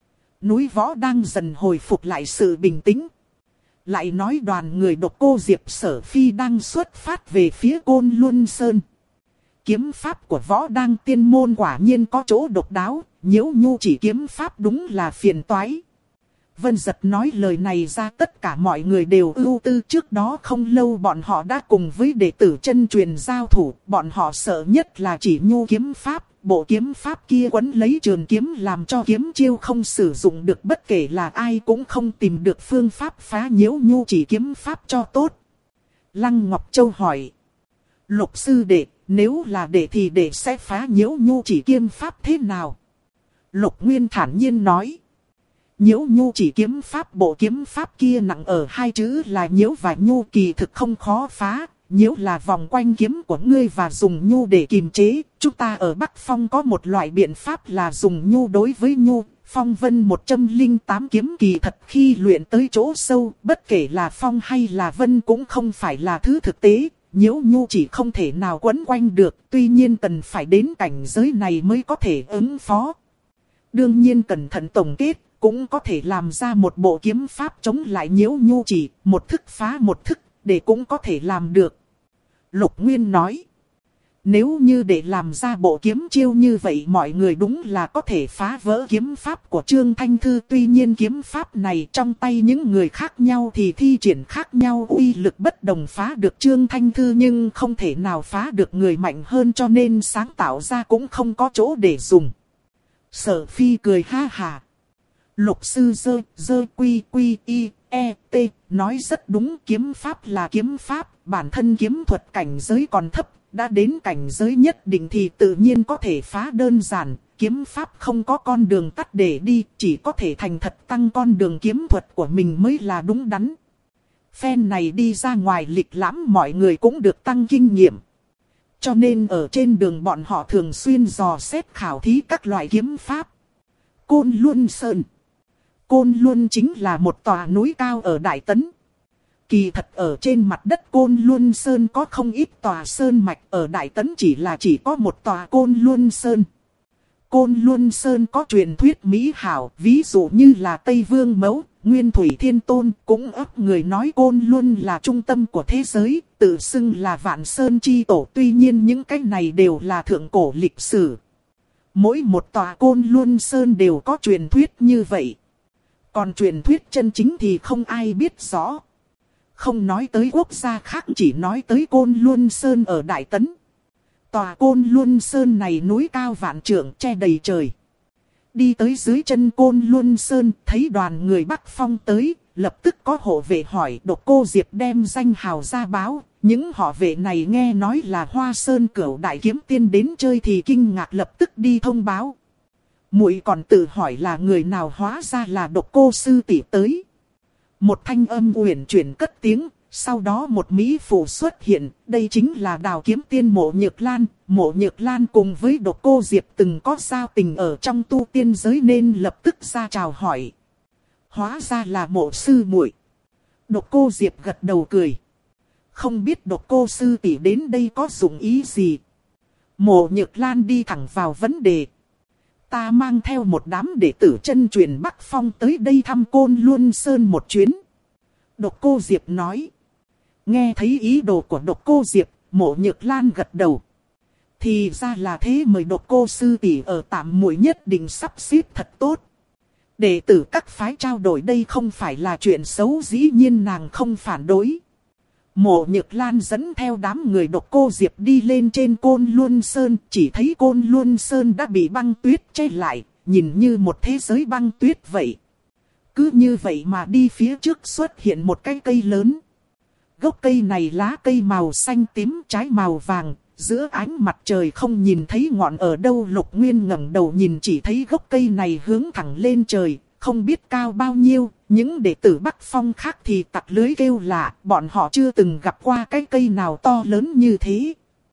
Speaker 1: Núi Võ Đang dần hồi phục lại sự bình tĩnh. Lại nói đoàn người Độc Cô Diệp, Sở Phi đang xuất phát về phía Côn Luân Sơn. Kiếm pháp của Võ Đang Tiên Môn quả nhiên có chỗ độc đáo, nhiễu nhu chỉ kiếm pháp đúng là phiền toái. Vân Giật nói lời này ra tất cả mọi người đều ưu tư. Trước đó không lâu bọn họ đã cùng với đệ tử chân truyền giao thủ, bọn họ sợ nhất là chỉ nhu kiếm pháp. Bộ kiếm pháp kia quấn lấy trường kiếm làm cho kiếm chiêu không sử dụng được, bất kể là ai cũng không tìm được phương pháp phá nhiễu nhu chỉ kiếm pháp cho tốt. Lăng Ngọc Châu hỏi. Lục sư đệ, nếu là đệ thì đệ sẽ phá nhiễu nhu chỉ kiếm pháp thế nào? Lục Nguyên thản nhiên nói. Nhiễu nhu chỉ kiếm pháp, bộ kiếm pháp kia nặng ở hai chữ là nhiễu và nhu, kỳ thực không khó phá. Nhiễu là vòng quanh kiếm của ngươi và dùng nhu để kiềm chế. Chúng ta ở Bắc Phong có một loại biện pháp là dùng nhu đối với nhu. Phong vân 108 kiếm kỳ thật khi luyện tới chỗ sâu, bất kể là phong hay là vân cũng không phải là thứ thực tế. Nhiễu nhu chỉ không thể nào quấn quanh được, tuy nhiên cần phải đến cảnh giới này mới có thể ứng phó. Đương nhiên cẩn thận tổng kết, cũng có thể làm ra một bộ kiếm pháp chống lại Nhiễu Nhu chỉ, một thức phá một thức, để cũng có thể làm được. Lục Nguyên nói, nếu như để làm ra bộ kiếm chiêu như vậy mọi người đúng là có thể phá vỡ kiếm pháp của Trương Thanh Thư. Tuy nhiên kiếm pháp này trong tay những người khác nhau thì thi triển khác nhau, uy lực bất đồng, phá được Trương Thanh Thư nhưng không thể nào phá được người mạnh hơn, cho nên sáng tạo ra cũng không có chỗ để dùng. Sở Phi cười ha hà. Lục sư dơ quy quy y e t nói rất đúng, kiếm pháp là kiếm pháp, bản thân kiếm thuật cảnh giới còn thấp, đã đến cảnh giới nhất định thì tự nhiên có thể phá đơn giản, kiếm pháp không có con đường tắt để đi, chỉ có thể thành thật tăng con đường kiếm thuật của mình mới là đúng đắn. Phen này đi ra ngoài lịch lãm mọi người cũng được tăng kinh nghiệm. Cho nên ở trên đường bọn họ thường xuyên dò xét khảo thí các loại kiếm pháp. Côn Luân Sơn. Côn Luân chính là một tòa núi cao ở Đại Tấn. Kỳ thật ở trên mặt đất Côn Luân Sơn có không ít tòa sơn mạch, ở Đại Tấn chỉ có một tòa Côn Luân Sơn. Côn Luân Sơn có truyền thuyết mỹ hảo, ví dụ như là Tây Vương Mẫu, Nguyên Thủy Thiên Tôn, cũng ấp người nói Côn Luân là trung tâm của thế giới, tự xưng là Vạn Sơn chi tổ. Tuy nhiên những cái này đều là thượng cổ lịch sử. Mỗi một tòa Côn Luân Sơn đều có truyền thuyết như vậy. Còn truyền thuyết chân chính thì không ai biết rõ. Không nói tới quốc gia khác, chỉ nói tới Côn Luân Sơn ở Đại Tấn. Tòa Côn Luân Sơn này núi cao vạn trượng che đầy trời. Đi tới dưới chân Côn Luân Sơn, thấy đoàn người Bắc Phong tới, lập tức có hộ vệ hỏi. Độc Cô Diệp đem danh hào ra báo. Những họ vệ này nghe nói là Hoa Sơn Cửu Đại Kiếm Tiên đến chơi thì kinh ngạc, lập tức đi thông báo. Muội còn tự hỏi là người nào, hóa ra là Độc Cô sư tỷ tới. Một thanh âm uyển chuyển cất tiếng, sau đó một mỹ phụ xuất hiện, đây chính là Đào Kiếm Tiên Mộ Nhược Lan. Mộ Nhược Lan cùng với Độc Cô Diệp từng có giao tình ở trong tu tiên giới nên lập tức ra chào hỏi. Hóa ra là Mộ sư muội. Độc Cô Diệp gật đầu cười. Không biết Độc Cô sư tỷ đến đây có dụng ý gì? Mộ Nhược Lan đi thẳng vào vấn đề. Ta mang theo một đám đệ tử chân truyền Bắc Phong tới đây thăm Côn Luân Sơn một chuyến. Độc Cô Diệp nói. Nghe thấy ý đồ của Độc Cô Diệp, Mộ Nhược Lan gật đầu. Thì ra là thế, mời Độc Cô sư tỷ ở tạm muội nhất định sắp xếp thật tốt. Đệ tử các phái trao đổi đây không phải là chuyện xấu, dĩ nhiên nàng không phản đối. Mộ Nhược Lan dẫn theo đám người Độc Cô Diệp đi lên trên Côn Luân Sơn, chỉ thấy Côn Luân Sơn đã bị băng tuyết che lại, nhìn như một thế giới băng tuyết vậy. Cứ như vậy mà đi phía trước xuất hiện một cái cây lớn. Gốc cây này lá cây màu xanh tím, trái màu vàng, giữa ánh mặt trời không nhìn thấy ngọn ở đâu. Lục Nguyên ngẩng đầu nhìn, chỉ thấy gốc cây này hướng thẳng lên trời, không biết cao bao nhiêu. Những đệ tử Bắc Phong khác thì tặc lưới kêu lạ, bọn họ chưa từng gặp qua cái cây nào to lớn như thế.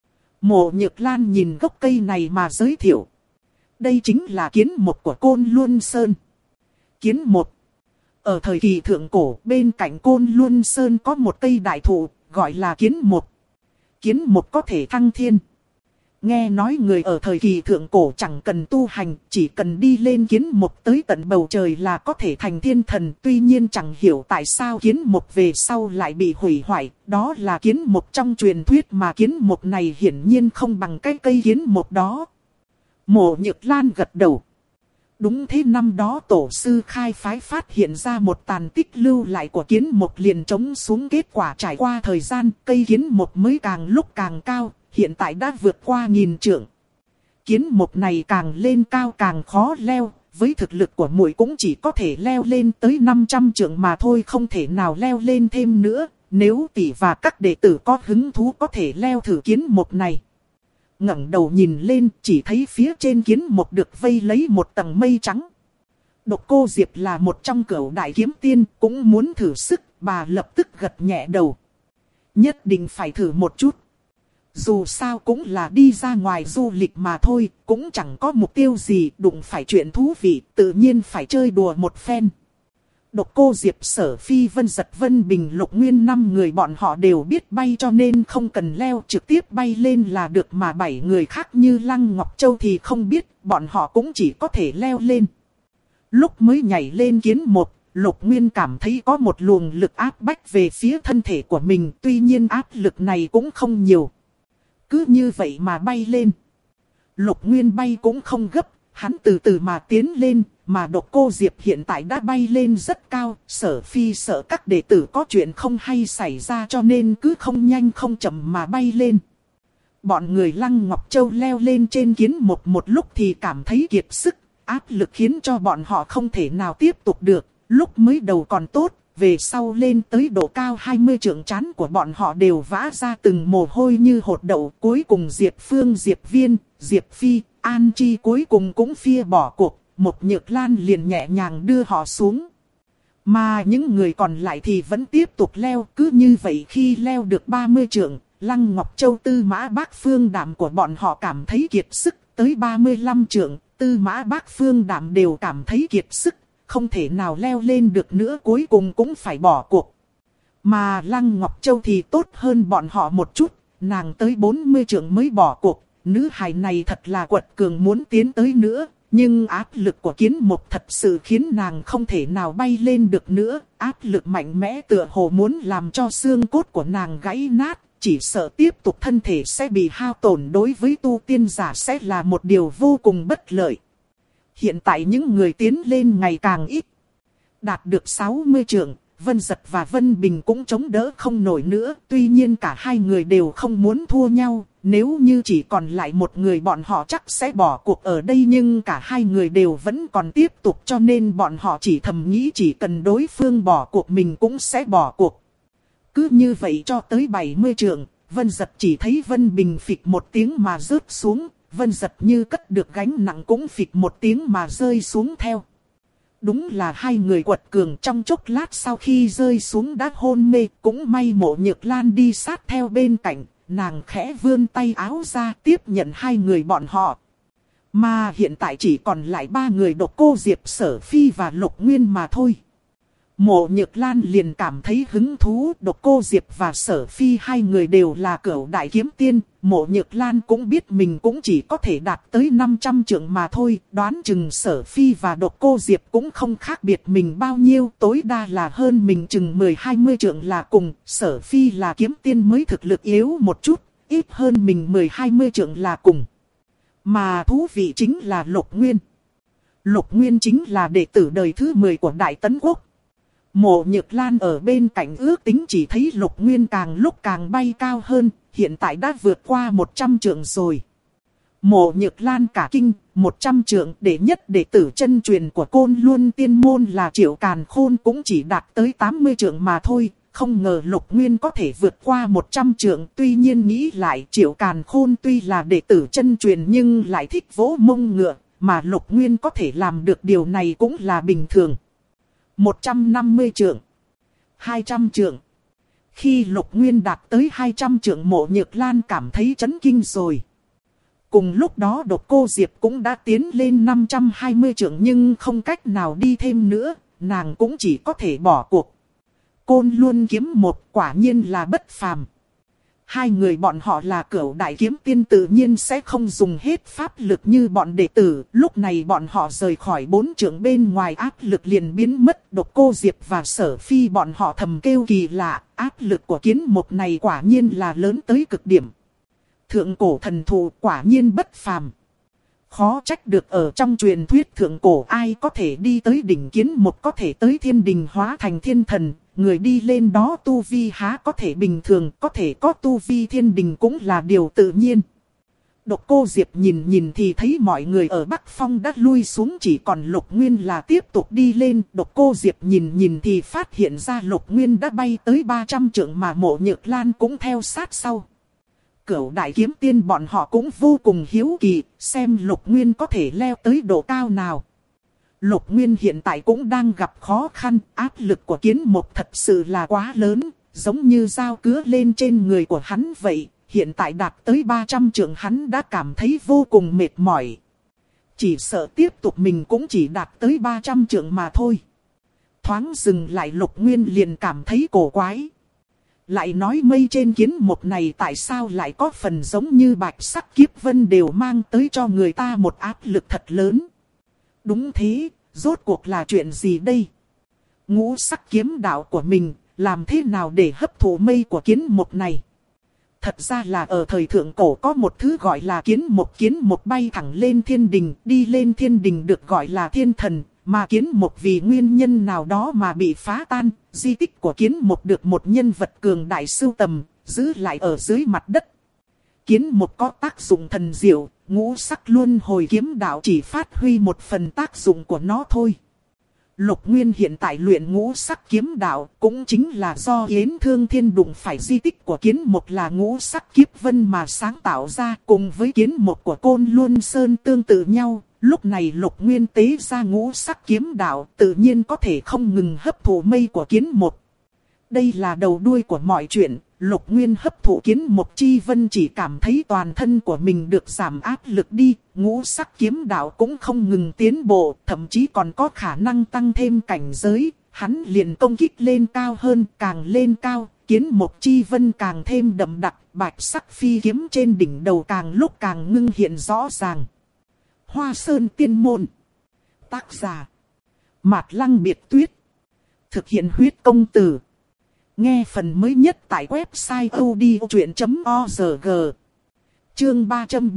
Speaker 1: Mộ Nhược Lan nhìn gốc cây này mà giới thiệu. Đây chính là kiến mục của Côn Luân Sơn. Kiến mục. Ở thời kỳ thượng cổ, bên cạnh Côn Luân Sơn có một cây đại thụ, gọi là kiến mục. Kiến mục có thể thăng thiên. Nghe nói người ở thời kỳ thượng cổ chẳng cần tu hành, chỉ cần đi lên kiến mục tới tận bầu trời là có thể thành thiên thần. Tuy nhiên chẳng hiểu tại sao kiến mục về sau lại bị hủy hoại, đó là kiến mục trong truyền thuyết mà kiến mục này hiển nhiên không bằng cái cây kiến mục đó. Mộ Nhược Lan gật đầu. Đúng thế, năm đó tổ sư khai phái phát hiện ra một tàn tích lưu lại của kiến mục liền trống xuống, kết quả trải qua thời gian cây kiến mục mới càng lúc càng cao, hiện tại đã vượt qua 1000 trượng. Kiến mục này càng lên cao càng khó leo, với thực lực của muội cũng chỉ có thể leo lên tới 500 trượng mà thôi, không thể nào leo lên thêm nữa. Nếu tỷ và các đệ tử có hứng thú có thể leo thử kiến mục này. Ngẩng đầu nhìn lên, chỉ thấy phía trên kiến mục được vây lấy một tầng mây trắng. Độc Cô Diệp là một trong cửu đại kiếm tiên, cũng muốn thử sức, bà lập tức gật nhẹ đầu. Nhất định phải thử một chút. Dù sao cũng là đi ra ngoài du lịch mà thôi, cũng chẳng có mục tiêu gì, đụng phải chuyện thú vị, tự nhiên phải chơi đùa một phen. Độc Cô Diệp, Sở Phi, Vân Giật, Vân Bình, Lục Nguyên 5 người bọn họ đều biết bay cho nên không cần leo, trực tiếp bay lên là được, mà 7 người khác như Lăng Ngọc Châu thì không biết, bọn họ cũng chỉ có thể leo lên. Lúc mới nhảy lên kiến một, Lục Nguyên cảm thấy có một luồng lực áp bách về phía thân thể của mình. Tuy nhiên áp lực này cũng không nhiều. Cứ như vậy mà bay lên. Lục Nguyên bay cũng không gấp, hắn từ từ mà tiến lên. Mà Độc Cô Diệp hiện tại đã bay lên rất cao. Sở Phi sợ các đệ tử có chuyện không hay xảy ra cho nên cứ không nhanh không chậm mà bay lên. Bọn người Lăng Ngọc Châu leo lên trên kiến một lúc thì cảm thấy kiệt sức. Áp lực khiến cho bọn họ không thể nào tiếp tục được. Lúc mới đầu còn tốt, về sau lên tới độ cao 20 trượng trán của bọn họ đều vã ra từng mồ hôi như hột đậu. Cuối cùng Diệp Phương, Diệp Viên, Diệp Phi, An Chi cuối cùng cũng phia bỏ cuộc. Một Nhược Lan liền nhẹ nhàng đưa họ xuống. Mà những người còn lại thì vẫn tiếp tục leo. Cứ như vậy khi leo được 30 trượng, Lăng Ngọc Châu, Tư Mã Bác Phương Đạm của bọn họ cảm thấy kiệt sức. Tới 35 trượng, Tư Mã Bác Phương Đạm đều cảm thấy kiệt sức. Không thể nào leo lên được nữa, cuối cùng cũng phải bỏ cuộc. Mà Lăng Ngọc Châu thì tốt hơn bọn họ một chút. Nàng tới 40 trượng mới bỏ cuộc. Nữ hài này thật là quật cường muốn tiến tới nữa. Nhưng áp lực của kiến một thật sự khiến nàng không thể nào bay lên được nữa. Áp lực mạnh mẽ tựa hồ muốn làm cho xương cốt của nàng gãy nát. Chỉ sợ tiếp tục thân thể sẽ bị hao tổn, đối với tu tiên giả sẽ là một điều vô cùng bất lợi. Hiện tại những người tiến lên ngày càng ít. Đạt được 60 trượng, Vân Dật và Vân Bình cũng chống đỡ không nổi nữa. Tuy nhiên cả hai người đều không muốn thua nhau. Nếu như chỉ còn lại một người bọn họ chắc sẽ bỏ cuộc ở đây. Nhưng cả hai người đều vẫn còn tiếp tục, cho nên bọn họ chỉ thầm nghĩ chỉ cần đối phương bỏ cuộc mình cũng sẽ bỏ cuộc. Cứ như vậy cho tới 70 trượng, Vân Dật chỉ thấy Vân Bình phịch một tiếng mà rớt xuống. Vân Dật như cất được gánh nặng cũng phịch một tiếng mà rơi xuống theo. Đúng là hai người quật cường, trong chốc lát sau khi rơi xuống đã hôn mê. Cũng may Mộ Nhược Lan đi sát theo bên cạnh, nàng khẽ vươn tay áo ra tiếp nhận hai người bọn họ. Mà hiện tại chỉ còn lại ba người Độc Cô Diệp, Sở Phi và Lục Nguyên mà thôi. Mộ Nhược Lan liền cảm thấy hứng thú. Độc Cô Diệp và Sở Phi hai người đều là cửu đại kiếm tiên. Mộ Nhược Lan cũng biết mình cũng chỉ có thể đạt tới 500 trượng mà thôi. Đoán chừng Sở Phi và Độc Cô Diệp cũng không khác biệt mình bao nhiêu. Tối đa là hơn mình chừng 10-20 trượng là cùng. Sở Phi là kiếm tiên mới thực lực yếu một chút. Ít hơn mình 10-20 trượng là cùng. Mà thú vị chính là Lục Nguyên. Lục Nguyên chính là đệ tử đời thứ 10 của Đại Tấn Quốc. Mộ Nhược Lan ở bên cạnh ước tính chỉ thấy Lục Nguyên càng lúc càng bay cao hơn, hiện tại đã vượt qua 100 trượng rồi. Mộ Nhược Lan cả kinh, 100 trượng, đệ nhất đệ tử chân truyền của Côn Luân Tiên Môn là Triệu Càn Khôn cũng chỉ đạt tới 80 trượng mà thôi. Không ngờ Lục Nguyên có thể vượt qua 100 trượng, tuy nhiên nghĩ lại Triệu Càn Khôn tuy là đệ tử chân truyền nhưng lại thích vỗ mông ngựa, mà Lục Nguyên có thể làm được điều này cũng là bình thường. 150 trượng, 200 trượng. Khi Lục Nguyên đạt tới 200 trượng, Mộ Nhược Lan cảm thấy chấn kinh rồi. Cùng lúc đó Độc Cô Diệp cũng đã tiến lên 520 trượng nhưng không cách nào đi thêm nữa, nàng cũng chỉ có thể bỏ cuộc. Côn Luân kiếm một quả nhiên là bất phàm. Hai người bọn họ là cửu đại kiếm tiên tự nhiên sẽ không dùng hết pháp lực như bọn đệ tử. Lúc này bọn họ rời khỏi 4 trượng bên ngoài, áp lực liền biến mất. Độc Cô Diệp và Sở Phi bọn họ thầm kêu kỳ lạ. Áp lực của kiến một này quả nhiên là lớn tới cực điểm. Thượng cổ thần thụ quả nhiên bất phàm. Khó trách được ở trong truyền thuyết thượng cổ ai có thể đi tới đỉnh kiến một có thể tới thiên đình hóa thành thiên thần. Người đi lên đó tu vi há có thể bình thường, có thể có tu vi thiên đình cũng là điều tự nhiên. Độc Cô Diệp nhìn thì thấy mọi người ở Bắc Phong đã lui xuống, chỉ còn Lục Nguyên là tiếp tục đi lên. Độc Cô Diệp nhìn thì phát hiện ra Lục Nguyên đã bay tới 300 trượng mà Mộ Nhược Lan cũng theo sát sau. Cửu đại kiếm tiên bọn họ cũng vô cùng hiếu kỳ, xem Lục Nguyên có thể leo tới độ cao nào. Lục Nguyên hiện tại cũng đang gặp khó khăn, áp lực của kiến một thật sự là quá lớn, giống như dao cứa lên trên người của hắn vậy. Hiện tại đạt tới 300 trượng hắn đã cảm thấy vô cùng mệt mỏi. Chỉ sợ tiếp tục mình cũng chỉ đạt tới 300 trượng mà thôi. Thoáng dừng lại Lục Nguyên liền cảm thấy cổ quái. Lại nói mây trên kiến một này tại sao lại có phần giống như bạch sắc kiếp vân đều mang tới cho người ta một áp lực thật lớn. Đúng thế, rốt cuộc là chuyện gì đây? Ngũ sắc kiếm đạo của mình, làm thế nào để hấp thụ mây của kiến mục này? Thật ra là ở thời thượng cổ có một thứ gọi là kiến mục bay thẳng lên thiên đình, đi lên thiên đình được gọi là thiên thần, mà kiến mục vì nguyên nhân nào đó mà bị phá tan, di tích của kiến mục được một nhân vật cường đại sưu tầm, giữ lại ở dưới mặt đất. Kiến mục có tác dụng thần diệu, ngũ sắc luân hồi kiếm đạo chỉ phát huy một phần tác dụng của nó thôi. Lục Nguyên hiện tại luyện ngũ sắc kiếm đạo cũng chính là do Yến Thương Thiên đụng phải di tích của kiến mục là ngũ sắc kiếp vân mà sáng tạo ra, cùng với kiến mục của Côn Luân Sơn tương tự nhau. Lúc này Lục Nguyên tế ra ngũ sắc kiếm đạo tự nhiên có thể không ngừng hấp thụ mây của kiến mục. Đây là đầu đuôi của mọi chuyện. Lục Nguyên hấp thụ kiến mục chi vân chỉ cảm thấy toàn thân của mình được giảm áp lực đi, ngũ sắc kiếm đạo cũng không ngừng tiến bộ, thậm chí còn có khả năng tăng thêm cảnh giới, hắn liền công kích lên cao hơn, càng lên cao, kiến mục chi vân càng thêm đậm đặc, bạch sắc phi kiếm trên đỉnh đầu càng lúc càng ngưng hiện rõ ràng. Hoa Sơn Tiên Môn. Tác giả Mạt Lăng Biệt Tuyết. Thực hiện huyết công từ. Nghe phần mới nhất tại website odchuyện.org. Chương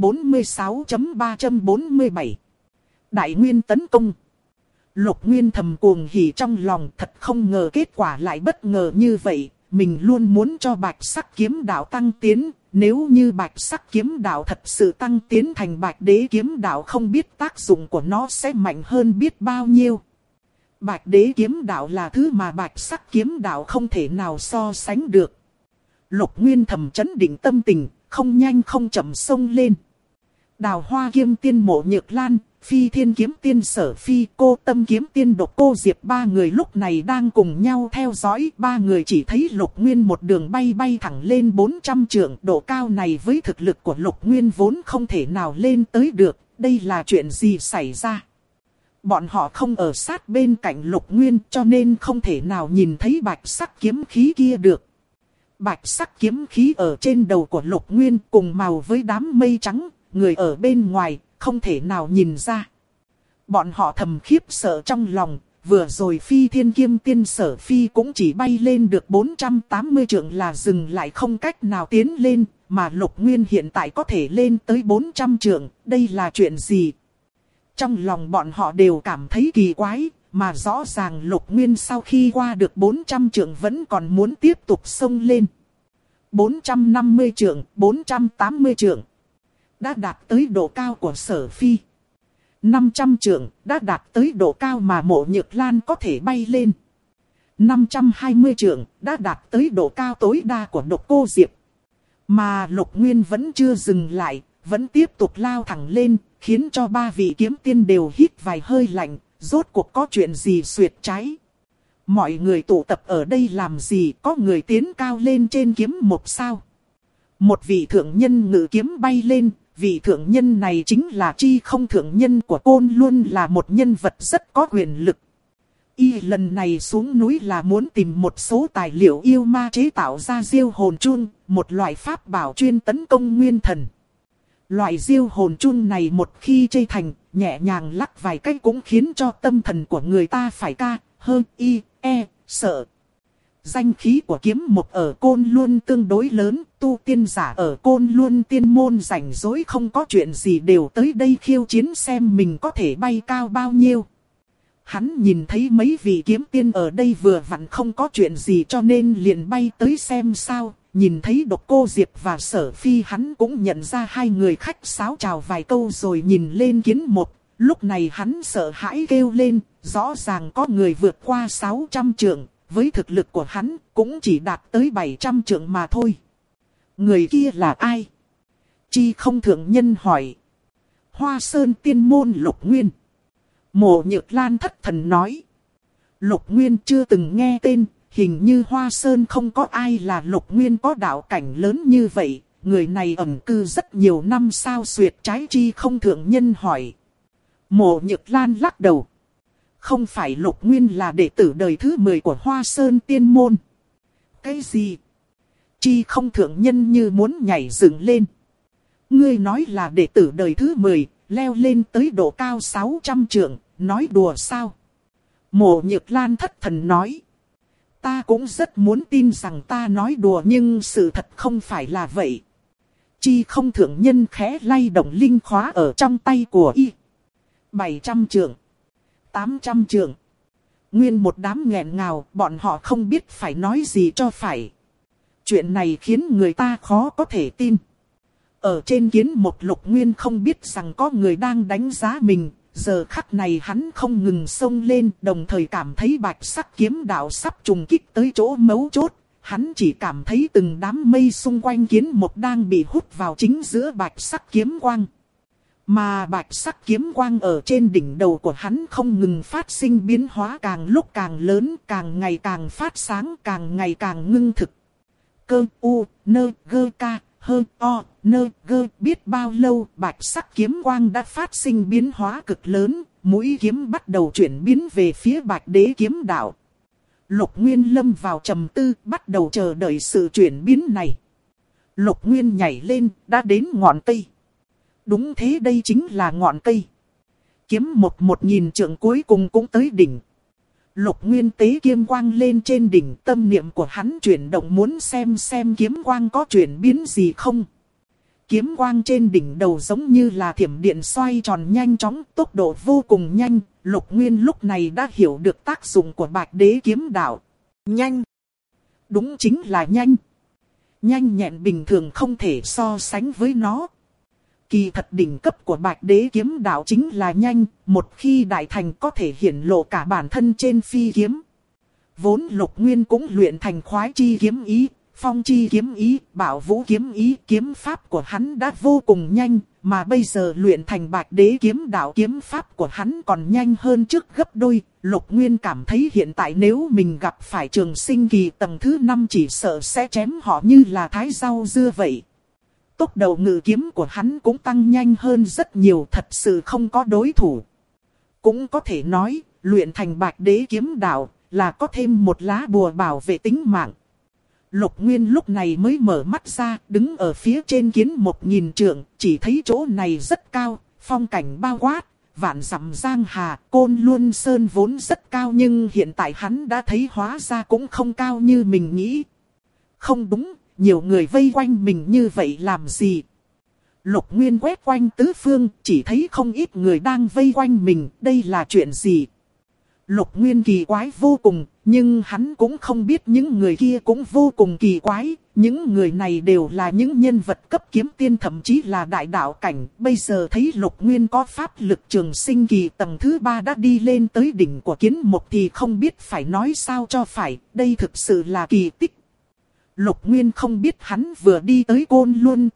Speaker 1: 346.347 Đại Nguyên tấn công. Lục Nguyên thầm cuồng hỉ trong lòng, thật không ngờ kết quả lại bất ngờ như vậy. Mình luôn muốn cho bạch sắc kiếm đạo tăng tiến. Nếu như bạch sắc kiếm đạo thật sự tăng tiến thành bạch đế kiếm đạo, không biết tác dụng của nó sẽ mạnh hơn biết bao nhiêu. Bạch đế kiếm đạo là thứ mà bạch sắc kiếm đạo không thể nào so sánh được. Lục Nguyên thầm chấn định tâm tình, không nhanh không chậm xông lên. Đào Hoa Kiếm Tiên Mộ Nhược Lan, Phi Thiên Kiếm Tiên Sở Phi, Cô Tâm Kiếm Tiên Độc Cô Diệp, ba người lúc này đang cùng nhau theo dõi. Ba người chỉ thấy Lục Nguyên một đường bay thẳng lên 400 trượng. Độ cao này với thực lực của Lục Nguyên vốn không thể nào lên tới được. Đây là chuyện gì xảy ra? Bọn họ không ở sát bên cạnh Lục Nguyên cho nên không thể nào nhìn thấy bạch sắc kiếm khí kia được. Bạch sắc kiếm khí ở trên đầu của Lục Nguyên cùng màu với đám mây trắng, người ở bên ngoài không thể nào nhìn ra. Bọn họ thầm khiếp sợ trong lòng, vừa rồi Phi Thiên Kiếm Tiên Sở Phi cũng chỉ bay lên được 480 trượng là dừng lại, không cách nào tiến lên, mà Lục Nguyên hiện tại có thể lên tới 400 trượng, đây là chuyện gì? Trong lòng bọn họ đều cảm thấy kỳ quái, mà rõ ràng Lục Nguyên sau khi qua được 400 trượng vẫn còn muốn tiếp tục xông lên. 450 trượng, 480 trượng, đã đạt tới độ cao của Sở Phi. 500 trượng, đã đạt tới độ cao mà Mộ Nhược Lan có thể bay lên. 520 trượng, đã đạt tới độ cao tối đa của Độc Cô Diệp. Mà Lục Nguyên vẫn chưa dừng lại, vẫn tiếp tục lao thẳng lên, khiến cho ba vị kiếm tiên đều hít vài hơi lạnh, rốt cuộc có chuyện gì xuyệt trái. Mọi người tụ tập ở đây làm gì, có người tiến cao lên trên kiếm mục sao? Một vị thượng nhân ngự kiếm bay lên, vị thượng nhân này chính là Chi Không thượng nhân của Côn Luân, là một nhân vật rất có quyền lực. Y lần này xuống núi là muốn tìm một số tài liệu yêu ma chế tạo ra diêu hồn chun, một loại pháp bảo chuyên tấn công nguyên thần. Loại diêu hồn chun này một khi chơi thành, nhẹ nhàng lắc vài cái cũng khiến cho tâm thần của người ta phải ca, hơn, sợ. Danh khí của kiếm mục ở Côn Luân tương đối lớn, tu tiên giả ở Côn Luân tiên môn rảnh rỗi không có chuyện gì đều tới đây khiêu chiến xem mình có thể bay cao bao nhiêu. Hắn nhìn thấy mấy vị kiếm tiên ở đây vừa vặn không có chuyện gì cho nên liền bay tới xem sao. Nhìn thấy Độc Cô Diệp và Sở Phi hắn cũng nhận ra hai người khách sáo chào vài câu rồi nhìn lên kiến mục. Lúc này hắn sợ hãi kêu lên, rõ ràng có người vượt qua 600 trượng, với thực lực của hắn cũng chỉ đạt tới 700 trượng mà thôi. Người kia là ai? Chi Không thượng nhân hỏi. Hoa Sơn Tiên Môn Lục Nguyên. Mộ Nhược Lan thất thần nói. Lục Nguyên chưa từng nghe tên, hình như Hoa Sơn không có ai là Lục Nguyên có đạo cảnh lớn như vậy. Người này ẩn cư rất nhiều năm sao xuyệt trái? Chi Không thượng nhân hỏi. Mộ Nhược Lan lắc đầu. Không phải Lục Nguyên là đệ tử đời thứ 10 của Hoa Sơn Tiên Môn. Cái gì? Chi Không thượng nhân như muốn nhảy dựng lên. Ngươi nói là đệ tử đời thứ 10, leo lên tới độ cao 600 trượng, nói đùa sao? Mộ Nhược Lan thất thần nói. Ta cũng rất muốn tin rằng ta nói đùa nhưng sự thật không phải là vậy. Chi không thượng nhân khẽ lay động linh khóa ở trong tay của y. 700 trượng, 800 trượng. Nguyên một đám nghẹn ngào, bọn họ không biết phải nói gì cho phải. Chuyện này khiến người ta khó có thể tin. Ở trên Kiến Một, Lục Nguyên không biết rằng có người đang đánh giá mình. Giờ khắc này hắn không ngừng xông lên, đồng thời cảm thấy bạch sắc kiếm đạo sắp trùng kích tới chỗ mấu chốt. Hắn chỉ cảm thấy từng đám mây xung quanh Kiến Một đang bị hút vào chính giữa bạch sắc kiếm quang. Mà bạch sắc kiếm quang ở trên đỉnh đầu của hắn không ngừng phát sinh biến hóa, càng lúc càng lớn, càng ngày càng phát sáng, càng ngày càng ngưng thực. Cơ u, nơ, gơ ca, hơ, o, nơ, gơ, biết bao lâu bạch sắc kiếm quang đã phát sinh biến hóa cực lớn, mũi kiếm bắt đầu chuyển biến về phía bạch đế kiếm đạo. Lục Nguyên lâm vào trầm tư, bắt đầu chờ đợi sự chuyển biến này. Lục Nguyên nhảy lên, đã đến ngọn cây. Đúng thế, đây chính là ngọn cây. Kiếm 1000 trượng cuối cùng cũng tới đỉnh. Lục Nguyên tế kiếm quang lên trên đỉnh, tâm niệm của hắn chuyển động muốn xem kiếm quang có chuyển biến gì không. Kiếm quang trên đỉnh đầu giống như là thiểm điện xoay tròn nhanh chóng, tốc độ vô cùng nhanh. Lục Nguyên lúc này đã hiểu được tác dụng của bạch đế kiếm đạo. Nhanh. Đúng chính là nhanh. Nhanh nhẹn bình thường không thể so sánh với nó. Kỳ thật đỉnh cấp của bạch đế kiếm đạo chính là nhanh, một khi đại thành có thể hiển lộ cả bản thân trên phi kiếm. Vốn Lục Nguyên cũng luyện thành khoái chi kiếm ý, phong chi kiếm ý, bảo vũ kiếm ý, kiếm pháp của hắn đã vô cùng nhanh, mà bây giờ luyện thành bạch đế kiếm đạo, kiếm pháp của hắn còn nhanh hơn trước gấp đôi. Lục Nguyên cảm thấy hiện tại nếu mình gặp phải trường sinh kỳ tầng thứ 5 chỉ sợ sẽ chém họ như là thái rau dưa vậy. Tốc độ ngự kiếm của hắn cũng tăng nhanh hơn rất nhiều, thật sự không có đối thủ. Cũng có thể nói, luyện thành bạch đế kiếm đạo là có thêm một lá bùa bảo vệ tính mạng. Lục Nguyên lúc này mới mở mắt ra, đứng ở phía trên Kiến 1000 trượng, chỉ thấy chỗ này rất cao, phong cảnh bao quát, vạn dặm giang hà, Côn Luân Sơn vốn rất cao nhưng hiện tại hắn đã thấy hóa ra cũng không cao như mình nghĩ. Không đúng. Nhiều người vây quanh mình như vậy làm gì? Lục Nguyên quét quanh tứ phương, chỉ thấy không ít người đang vây quanh mình, đây là chuyện gì? Lục Nguyên kỳ quái vô cùng, nhưng hắn cũng không biết những người kia cũng vô cùng kỳ quái. Những người này đều là những nhân vật cấp kiếm tiên, thậm chí là đại đạo cảnh. Bây giờ thấy Lục Nguyên có pháp lực trường sinh kỳ tầng thứ 3 đã đi lên tới đỉnh của Kiến Một thì không biết phải nói sao cho phải, đây thực sự là kỳ tích. Lục Nguyên không biết hắn vừa đi tới Côn Luân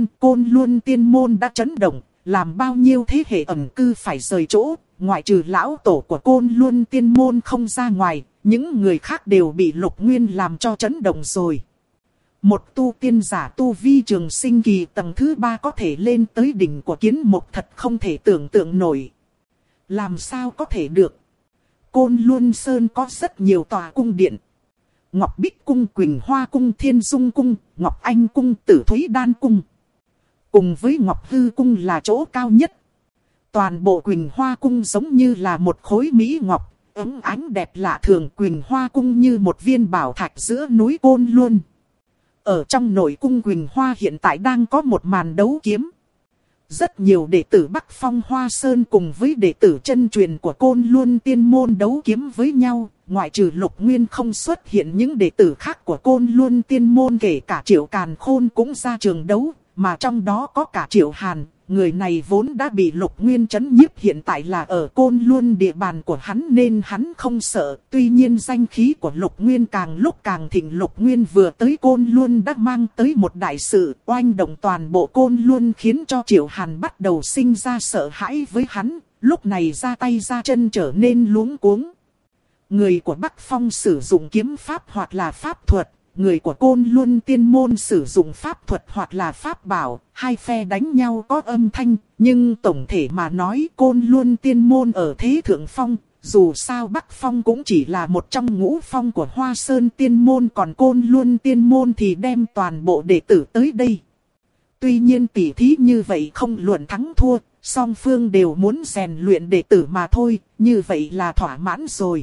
Speaker 1: Tiên Môn đã chấn động, làm bao nhiêu thế hệ ẩn cư phải rời chỗ, ngoại trừ lão tổ của Côn Luân Tiên Môn không ra ngoài, những người khác đều bị Lục Nguyên làm cho chấn động rồi. Một tu tiên giả tu vi trường sinh kỳ tầng thứ 3 có thể lên tới đỉnh của Kiến Một thật không thể tưởng tượng nổi. Làm sao có thể được? Côn Luân Sơn có rất nhiều tòa cung điện. Ngọc Bích Cung, Quỳnh Hoa Cung, Thiên Dung Cung, Ngọc Anh Cung, Tử Thúy Đan Cung. Cùng với Ngọc Hư Cung là chỗ cao nhất. Toàn bộ Quỳnh Hoa Cung giống như là một khối mỹ ngọc, ấm ánh đẹp lạ thường. Quỳnh Hoa Cung như một viên bảo thạch giữa núi Côn Luân. Ở trong nội cung Quỳnh Hoa hiện tại đang có một màn đấu kiếm. Rất nhiều đệ tử Bắc Phong Hoa Sơn cùng với đệ tử chân truyền của Côn Luân Tiên Môn đấu kiếm với nhau. Ngoại trừ Lục Nguyên không xuất hiện, những đệ tử khác của Côn Luân Tiên Môn kể cả Triệu Càn Khôn cũng ra trường đấu, mà trong đó có cả Triệu Hàn. Người này vốn đã bị Lục Nguyên trấn nhiếp, hiện tại là ở Côn Luân địa bàn của hắn nên hắn không sợ. Tuy nhiên danh khí của Lục Nguyên càng lúc càng thịnh. Lục Nguyên vừa tới Côn Luân đã mang tới một đại sự oanh động toàn bộ Côn Luân, khiến cho Triệu Hàn bắt đầu sinh ra sợ hãi với hắn. Lúc này ra tay ra chân trở nên luống cuống. Người của Bắc Phong sử dụng kiếm pháp hoặc là pháp thuật, người của Côn Luân Tiên Môn sử dụng pháp thuật hoặc là pháp bảo, hai phe đánh nhau có âm thanh, nhưng tổng thể mà nói Côn Luân Tiên Môn ở thế thượng phong. Dù sao Bắc Phong cũng chỉ là một trong ngũ phong của Hoa Sơn Tiên Môn, còn Côn Luân Tiên Môn thì đem toàn bộ đệ tử tới đây. Tuy nhiên tỷ thí như vậy không luận thắng thua, Song phương đều muốn rèn luyện đệ tử mà thôi, như vậy là thỏa mãn rồi.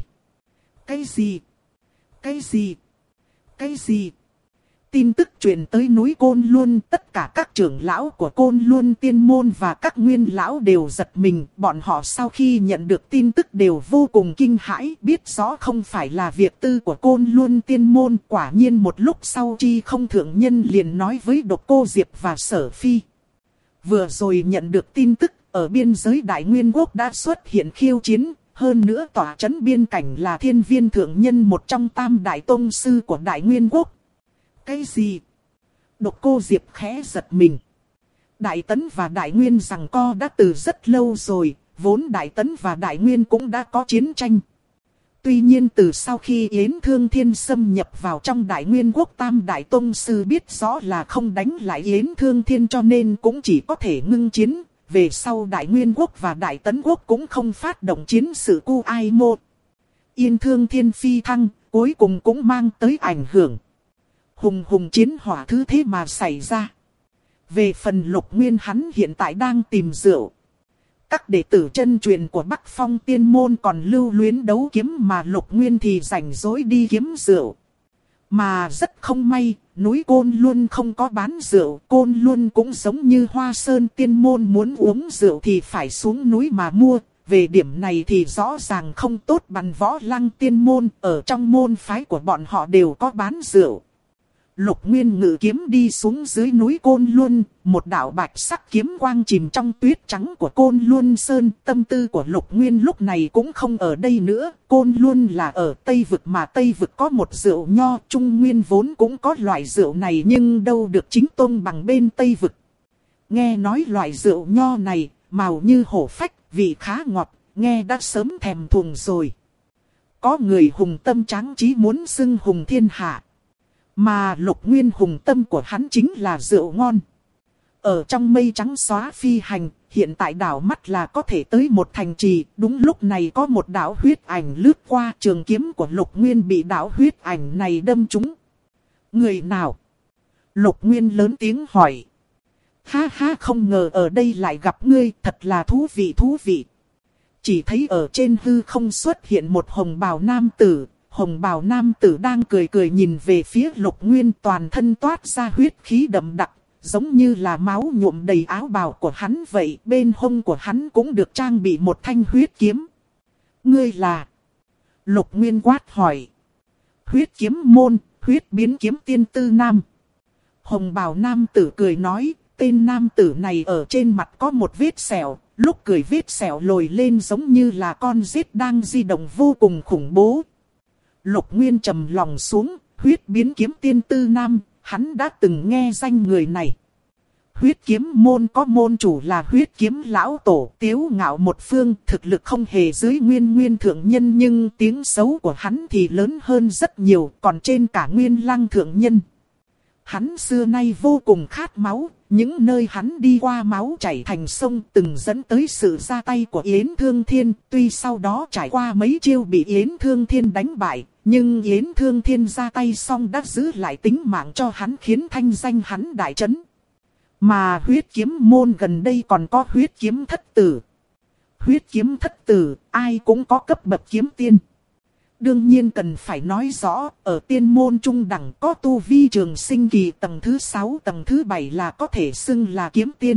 Speaker 1: Cái gì? Cái gì? Cái gì? Tin tức truyền tới núi Côn Luân, tất cả các trưởng lão của Côn Luân Tiên Môn và các nguyên lão đều giật mình. Bọn họ sau khi nhận được tin tức đều vô cùng kinh hãi, biết rõ không phải là việc tư của Côn Luân Tiên Môn. Quả nhiên một lúc sau Chi Không thượng nhân liền nói với Độc Cô Diệp và Sở Phi. Vừa rồi nhận được tin tức, ở biên giới Đại Nguyên Quốc đã xuất hiện khiêu chiến. Hơn nữa tòa trấn biên cảnh là Thiên Viên thượng nhân, một trong tam đại tông sư của Đại Nguyên Quốc. Cái gì? Độc Cô Diệp khẽ giật mình. Đại Tấn và Đại Nguyên giằng co đã từ rất lâu rồi, vốn Đại Tấn và Đại Nguyên cũng đã có chiến tranh. Tuy nhiên từ sau khi Yến Thương Thiên xâm nhập vào trong Đại Nguyên Quốc, tam đại tông sư biết rõ là không đánh lại Yến Thương Thiên, cho nên cũng chỉ có thể ngưng chiến. Về sau Đại Nguyên Quốc và Đại Tấn Quốc cũng không phát động chiến sự cu ai một. Yến Thương Thiên phi thăng, cuối cùng cũng mang tới ảnh hưởng. Hùng hùng chiến hỏa thứ thế mà xảy ra. Về phần Lục Nguyên, hắn hiện tại đang tìm rượu. Các đệ tử chân truyền của Bắc Phong Tiên Môn còn lưu luyến đấu kiếm, mà Lục Nguyên thì rảnh rỗi đi kiếm rượu. Mà rất không may, núi Côn Luân không có bán rượu. Côn Luân cũng giống như Hoa Sơn Tiên Môn, muốn uống rượu thì phải xuống núi mà mua. Về điểm này thì rõ ràng không tốt bằng Võ Lăng Tiên Môn, ở trong môn phái của bọn họ đều có bán rượu. Lục Nguyên ngự kiếm đi xuống dưới núi Côn Luân, một đạo bạch sắc kiếm quang chìm trong tuyết trắng của Côn Luân Sơn. Tâm tư của Lục Nguyên lúc này cũng không ở đây nữa. Côn Luân là ở Tây Vực, mà Tây Vực có một rượu nho. Trung Nguyên vốn cũng có loại rượu này, nhưng đâu được chính tôn bằng bên Tây Vực. Nghe nói loại rượu nho này, màu như hổ phách, vị khá ngọt, nghe đã sớm thèm thuồng rồi. Có người hùng tâm tráng trí muốn xưng hùng thiên hạ. Mà Lục Nguyên hùng tâm của hắn chính là rượu ngon. Ở trong mây trắng xóa phi hành, hiện tại đảo mắt là có thể tới một thành trì. Đúng lúc này có một đạo huyết ảnh lướt qua, trường kiếm của Lục Nguyên bị đạo huyết ảnh này đâm trúng. Người nào? Lục Nguyên lớn tiếng hỏi. Ha ha, không ngờ ở đây lại gặp ngươi, thật là thú vị. Chỉ thấy ở trên hư không xuất hiện một hồng bào nam tử. Hồng bào nam tử đang cười cười nhìn về phía Lục Nguyên, toàn thân toát ra huyết khí đậm đặc, giống như là máu nhuộm đầy áo bào của hắn vậy. Bên hông của hắn cũng được trang bị một thanh huyết kiếm. Ngươi là? Lục Nguyên quát hỏi. Huyết kiếm môn, huyết biến kiếm tiên Tư Nam. Hồng bào nam tử cười nói, tên nam tử này ở trên mặt có một vết sẹo, lúc cười vết sẹo lồi lên giống như là con rết đang di động vô cùng khủng bố. Lục Nguyên trầm lòng xuống, huyết biến kiếm tiên Tư Nam, hắn đã từng nghe danh người này. Huyết kiếm môn có môn chủ là huyết kiếm lão tổ Tiếu Ngạo một phương, thực lực không hề dưới Nguyên thượng nhân, nhưng tiếng xấu của hắn thì lớn hơn rất nhiều, còn trên cả Nguyên Lăng thượng nhân. Hắn xưa nay vô cùng khát máu, những nơi hắn đi qua máu chảy thành sông, từng dẫn tới sự ra tay của Yến Thương Thiên. Tuy sau đó trải qua mấy chiêu bị Yến Thương Thiên đánh bại, nhưng Yến Thương Thiên ra tay xong đã giữ lại tính mạng cho hắn, khiến thanh danh hắn đại chấn. Mà huyết kiếm môn gần đây còn có huyết kiếm thất tử. Huyết kiếm thất tử, ai cũng có cấp bậc kiếm tiên. Đương nhiên cần phải nói rõ, ở tiên môn trung đẳng có tu vi trường sinh kỳ tầng thứ 6, tầng thứ 7 là có thể xưng là kiếm tiên.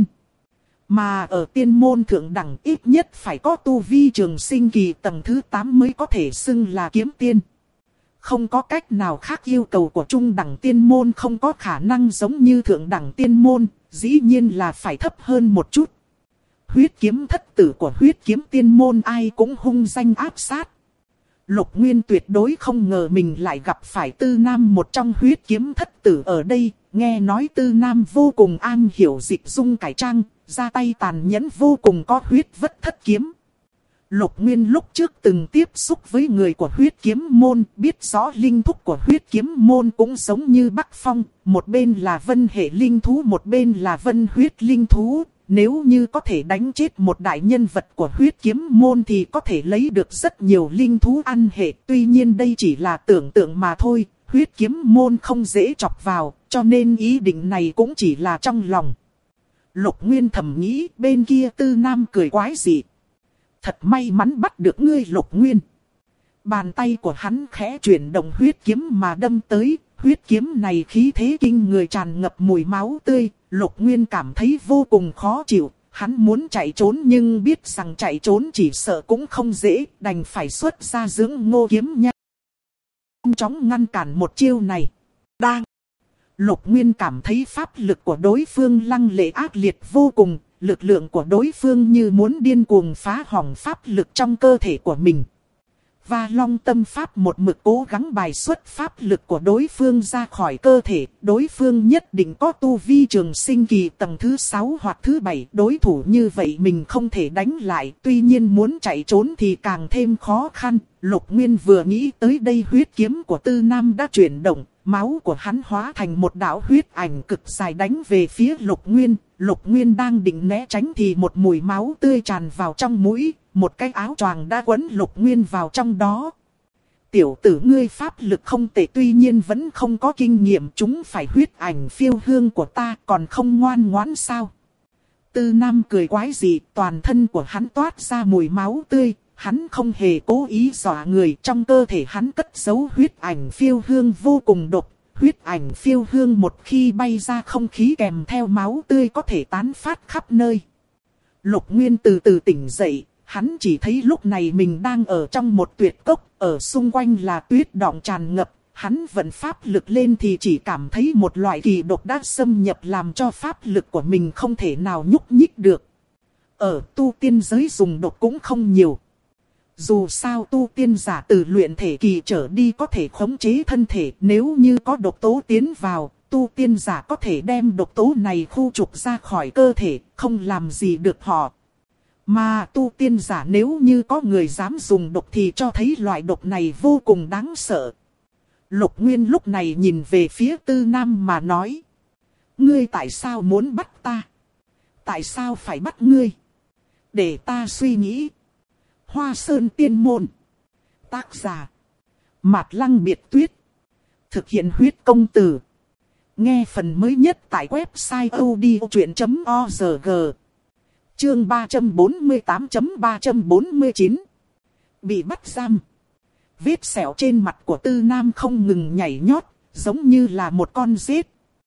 Speaker 1: Mà ở tiên môn thượng đẳng ít nhất phải có tu vi trường sinh kỳ tầng thứ 8 mới có thể xưng là kiếm tiên. Không có cách nào khác, yêu cầu của trung đẳng tiên môn không có khả năng giống như thượng đẳng tiên môn, dĩ nhiên là phải thấp hơn một chút. Huyết kiếm thất tử của huyết kiếm tiên môn ai cũng hung danh áp sát. Lục Nguyên tuyệt đối không ngờ mình lại gặp phải Tư Nam, một trong huyết kiếm thất tử ở đây. Nghe nói Tư Nam vô cùng am hiểu dịch dung cải trang, ra tay tàn nhẫn vô cùng, có huyết vất thất kiếm. Lục Nguyên lúc trước từng tiếp xúc với người của huyết kiếm môn, biết rõ linh thúc của huyết kiếm môn cũng giống như Bắc Phong, một bên là vân hệ linh thú, một bên là vân huyết linh thú. Nếu như có thể đánh chết một đại nhân vật của huyết kiếm môn thì có thể lấy được rất nhiều linh thú ăn hệ. Tuy nhiên đây chỉ là tưởng tượng mà thôi, huyết kiếm môn không dễ chọc vào, cho nên ý định này cũng chỉ là trong lòng. Lục Nguyên thầm nghĩ, bên kia Tư Nam cười quái dị. Thật may mắn bắt được ngươi Lục Nguyên. Bàn tay của hắn khẽ chuyển động, huyết kiếm mà đâm tới. Huyết kiếm này khí thế kinh người, tràn ngập mùi máu tươi. Lục Nguyên cảm thấy vô cùng khó chịu. Hắn muốn chạy trốn nhưng biết rằng chạy trốn chỉ sợ cũng không dễ, đành phải xuất ra dưỡng ngô kiếm nhanh chóng ngăn cản một chiêu này. Đang Lục Nguyên cảm thấy pháp lực của đối phương lăng lệ ác liệt vô cùng, lực lượng của đối phương như muốn điên cuồng phá hỏng pháp lực trong cơ thể của mình. Và Long Tâm Pháp một mực cố gắng bài xuất pháp lực của đối phương ra khỏi cơ thể. Đối phương nhất định có tu vi trường sinh kỳ tầng thứ 6 hoặc thứ 7. Đối thủ như vậy mình không thể đánh lại. Tuy nhiên muốn chạy trốn thì càng thêm khó khăn. Lục Nguyên vừa nghĩ tới đây, huyết kiếm của Tư Nam đã chuyển động. Máu của hắn hóa thành một đạo huyết ảnh cực dài đánh về phía Lục Nguyên. Lục Nguyên đang định né tránh thì một mùi máu tươi tràn vào trong mũi. Một cái áo choàng đã quấn Lục Nguyên vào trong đó. Tiểu tử ngươi pháp lực không tệ, tuy nhiên vẫn không có kinh nghiệm, chúng phải huyết ảnh phiêu hương của ta, còn không ngoan ngoãn sao? Tư Nam cười quái dị, toàn thân của hắn toát ra mùi máu tươi. Hắn không hề cố ý dọa người, trong cơ thể hắn cất giấu huyết ảnh phiêu hương vô cùng độc. Huyết ảnh phiêu hương một khi bay ra không khí kèm theo máu tươi có thể tán phát khắp nơi. Lục Nguyên từ từ tỉnh dậy. Hắn chỉ thấy lúc này mình đang ở trong một tuyệt cốc, ở xung quanh là tuyết đọng tràn ngập. Hắn vận pháp lực lên thì chỉ cảm thấy một loại kỳ độc đã xâm nhập làm cho pháp lực của mình không thể nào nhúc nhích được. Ở tu tiên giới dùng độc cũng không nhiều. Dù sao tu tiên giả từ luyện thể kỳ trở đi có thể khống chế thân thể, nếu như có độc tố tiến vào, tu tiên giả có thể đem độc tố này khu trục ra khỏi cơ thể, không làm gì được họ. Mà tu tiên giả nếu như có người dám dùng độc thì cho thấy loại độc này vô cùng đáng sợ. Lục Nguyên lúc này nhìn về phía Tư Nam mà nói. Ngươi tại sao muốn bắt ta? Tại sao phải bắt ngươi? Để ta suy nghĩ. Hoa Sơn Tiên Môn. Tác giả Mạt Lăng Biệt Tuyết. Thực hiện huyết công từ. Nghe phần mới nhất tại website odchuyện.org. Chương 348.349. Bị bắt giam. Vết sẹo trên mặt của Tư Nam không ngừng nhảy nhót, giống như là một con rết.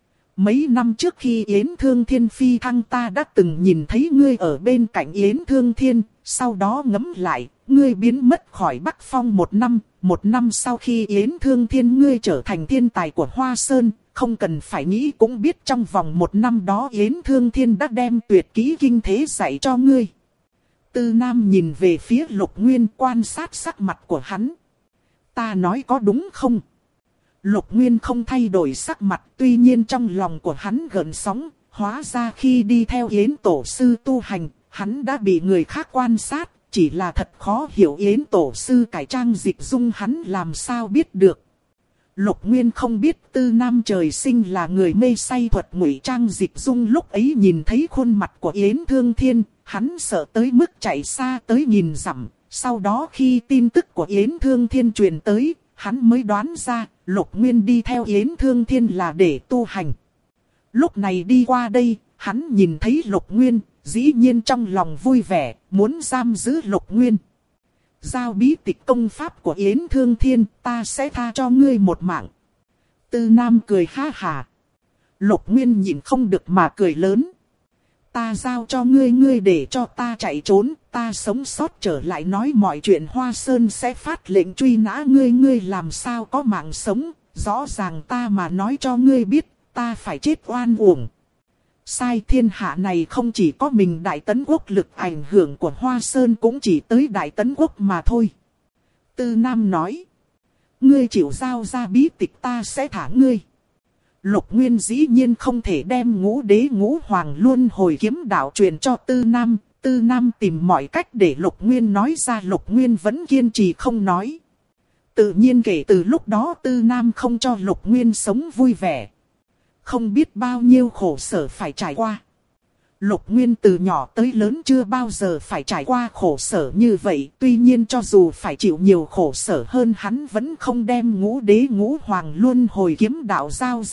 Speaker 1: Mấy năm trước khi Yến Thương Thiên phi thăng, ta đã từng nhìn thấy ngươi ở bên cạnh Yến Thương Thiên. Sau đó ngẫm lại, ngươi biến mất khỏi Bắc Phong một năm. Một năm sau khi Yến Thương Thiên ngươi trở thành thiên tài của Hoa Sơn. Không cần phải nghĩ cũng biết trong vòng một năm đó Yến Thương Thiên đã đem tuyệt kỹ kinh thế dạy cho ngươi. Tư Nam nhìn về phía Lục Nguyên, quan sát sắc mặt của hắn. Ta nói có đúng không? Lục Nguyên không thay đổi sắc mặt, tuy nhiên trong lòng của hắn gợn sóng. Hóa ra khi đi theo Yến Tổ Sư tu hành, hắn đã bị người khác quan sát. Chỉ là thật khó hiểu Yến Tổ Sư cải trang dịch dung hắn làm sao biết được. Lục Nguyên không biết Tư Nam trời sinh là người mê say thuật ngụy trang dịch dung. Lúc ấy nhìn thấy khuôn mặt của Yến Thương Thiên, hắn sợ tới mức chạy xa tới nghìn dặm. Sau đó khi tin tức của Yến Thương Thiên truyền tới, hắn mới đoán ra Lục Nguyên đi theo Yến Thương Thiên là để tu hành. Lúc này đi qua đây, hắn nhìn thấy Lục Nguyên, dĩ nhiên trong lòng vui vẻ, muốn giam giữ Lục Nguyên. Giao bí tịch công pháp của Yến Thương Thiên, ta sẽ tha cho ngươi một mạng. Tư Nam cười ha hà. Lục Nguyên nhìn không được mà cười lớn. Ta giao cho ngươi, ngươi để cho ta chạy trốn, ta sống sót trở lại nói mọi chuyện Hoa Sơn sẽ phát lệnh truy nã ngươi. Ngươi làm sao có mạng sống, rõ ràng ta mà nói cho ngươi biết, ta phải chết oan uổng. Sai, thiên hạ này không chỉ có mình Đại Tấn Quốc, lực ảnh hưởng của Hoa Sơn cũng chỉ tới Đại Tấn Quốc mà thôi. Tư Nam nói. Ngươi chịu giao ra bí tịch ta sẽ thả ngươi. Lục Nguyên dĩ nhiên không thể đem Ngũ Đế Ngũ Hoàng Luân Hồi Kiếm đạo truyền cho Tư Nam. Tư Nam tìm mọi cách để Lục Nguyên nói ra, Lục Nguyên vẫn kiên trì không nói. Tự nhiên kể từ lúc đó Tư Nam không cho Lục Nguyên sống vui vẻ. Không biết bao nhiêu khổ sở phải trải qua. Lục Nguyên từ nhỏ tới lớn chưa bao giờ phải trải qua khổ sở như vậy. Tuy nhiên cho dù phải chịu nhiều khổ sở hơn, hắn vẫn không đem Ngũ Đế Ngũ Hoàng Luân Hồi Kiếm đạo giao ra.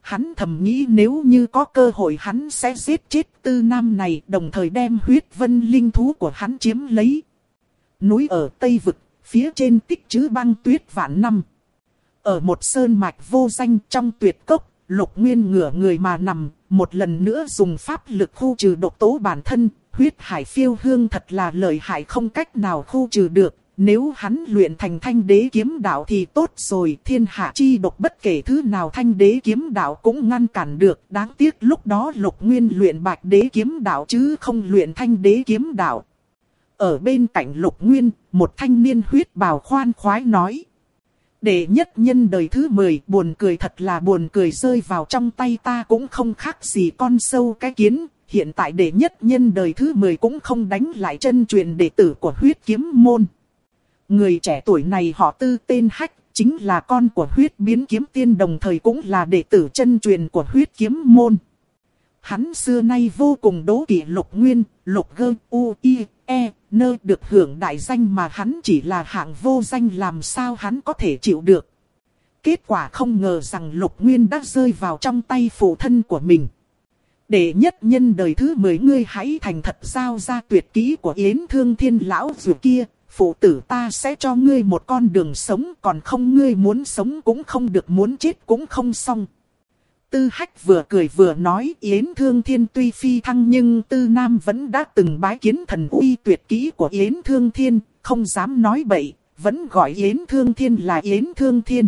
Speaker 1: Hắn thầm nghĩ nếu như có cơ hội hắn sẽ giết chết Tư Nam này, đồng thời đem huyết vân linh thú của hắn chiếm lấy. Núi ở Tây Vực, phía trên tích trữ băng tuyết vạn năm. Ở một sơn mạch vô danh trong tuyệt cốc, Lục Nguyên ngửa người mà nằm, một lần nữa dùng pháp lực khu trừ độc tố bản thân. Huyết hải phiêu hương thật là lợi hại, không cách nào khu trừ được. Nếu hắn luyện thành thanh đế kiếm đạo thì tốt rồi, thiên hạ chi độc bất kể thứ nào thanh đế kiếm đạo cũng ngăn cản được. Đáng tiếc lúc đó Lục Nguyên luyện bạch đế kiếm đạo chứ không luyện thanh đế kiếm đạo. Ở bên cạnh Lục Nguyên, một thanh niên huyết bào khoan khoái nói. Đệ nhất nhân đời thứ 10, buồn cười thật là buồn cười, rơi vào trong tay ta cũng không khác gì con sâu cái kiến. Hiện tại đệ nhất nhân đời thứ 10 cũng không đánh lại chân truyền đệ tử của huyết kiếm môn. Người trẻ tuổi này họ Tư tên Hách, chính là con của huyết biến kiếm tiên, đồng thời cũng là đệ tử chân truyền của huyết kiếm môn. Hắn xưa nay vô cùng đố kỵ Lục Nguyên, Lục Gơ U I E Nơ được hưởng đại danh mà hắn chỉ là hạng vô danh, làm sao hắn có thể chịu được. Kết quả không ngờ rằng Lục Nguyên đã rơi vào trong tay phụ thân của mình. Đệ nhất nhân đời thứ 10, ngươi hãy thành thật giao ra tuyệt kỹ của Yến Thương Thiên lão dù kia. Phụ tử ta sẽ cho ngươi một con đường sống, còn không ngươi muốn sống cũng không được, muốn chết cũng không xong. Tư Hách vừa cười vừa nói, Yến Thương Thiên tuy phi thăng nhưng Tư Nam vẫn đã từng bái kiến thần uy tuyệt kỹ của Yến Thương Thiên, không dám nói bậy, vẫn gọi Yến Thương Thiên là Yến Thương Thiên.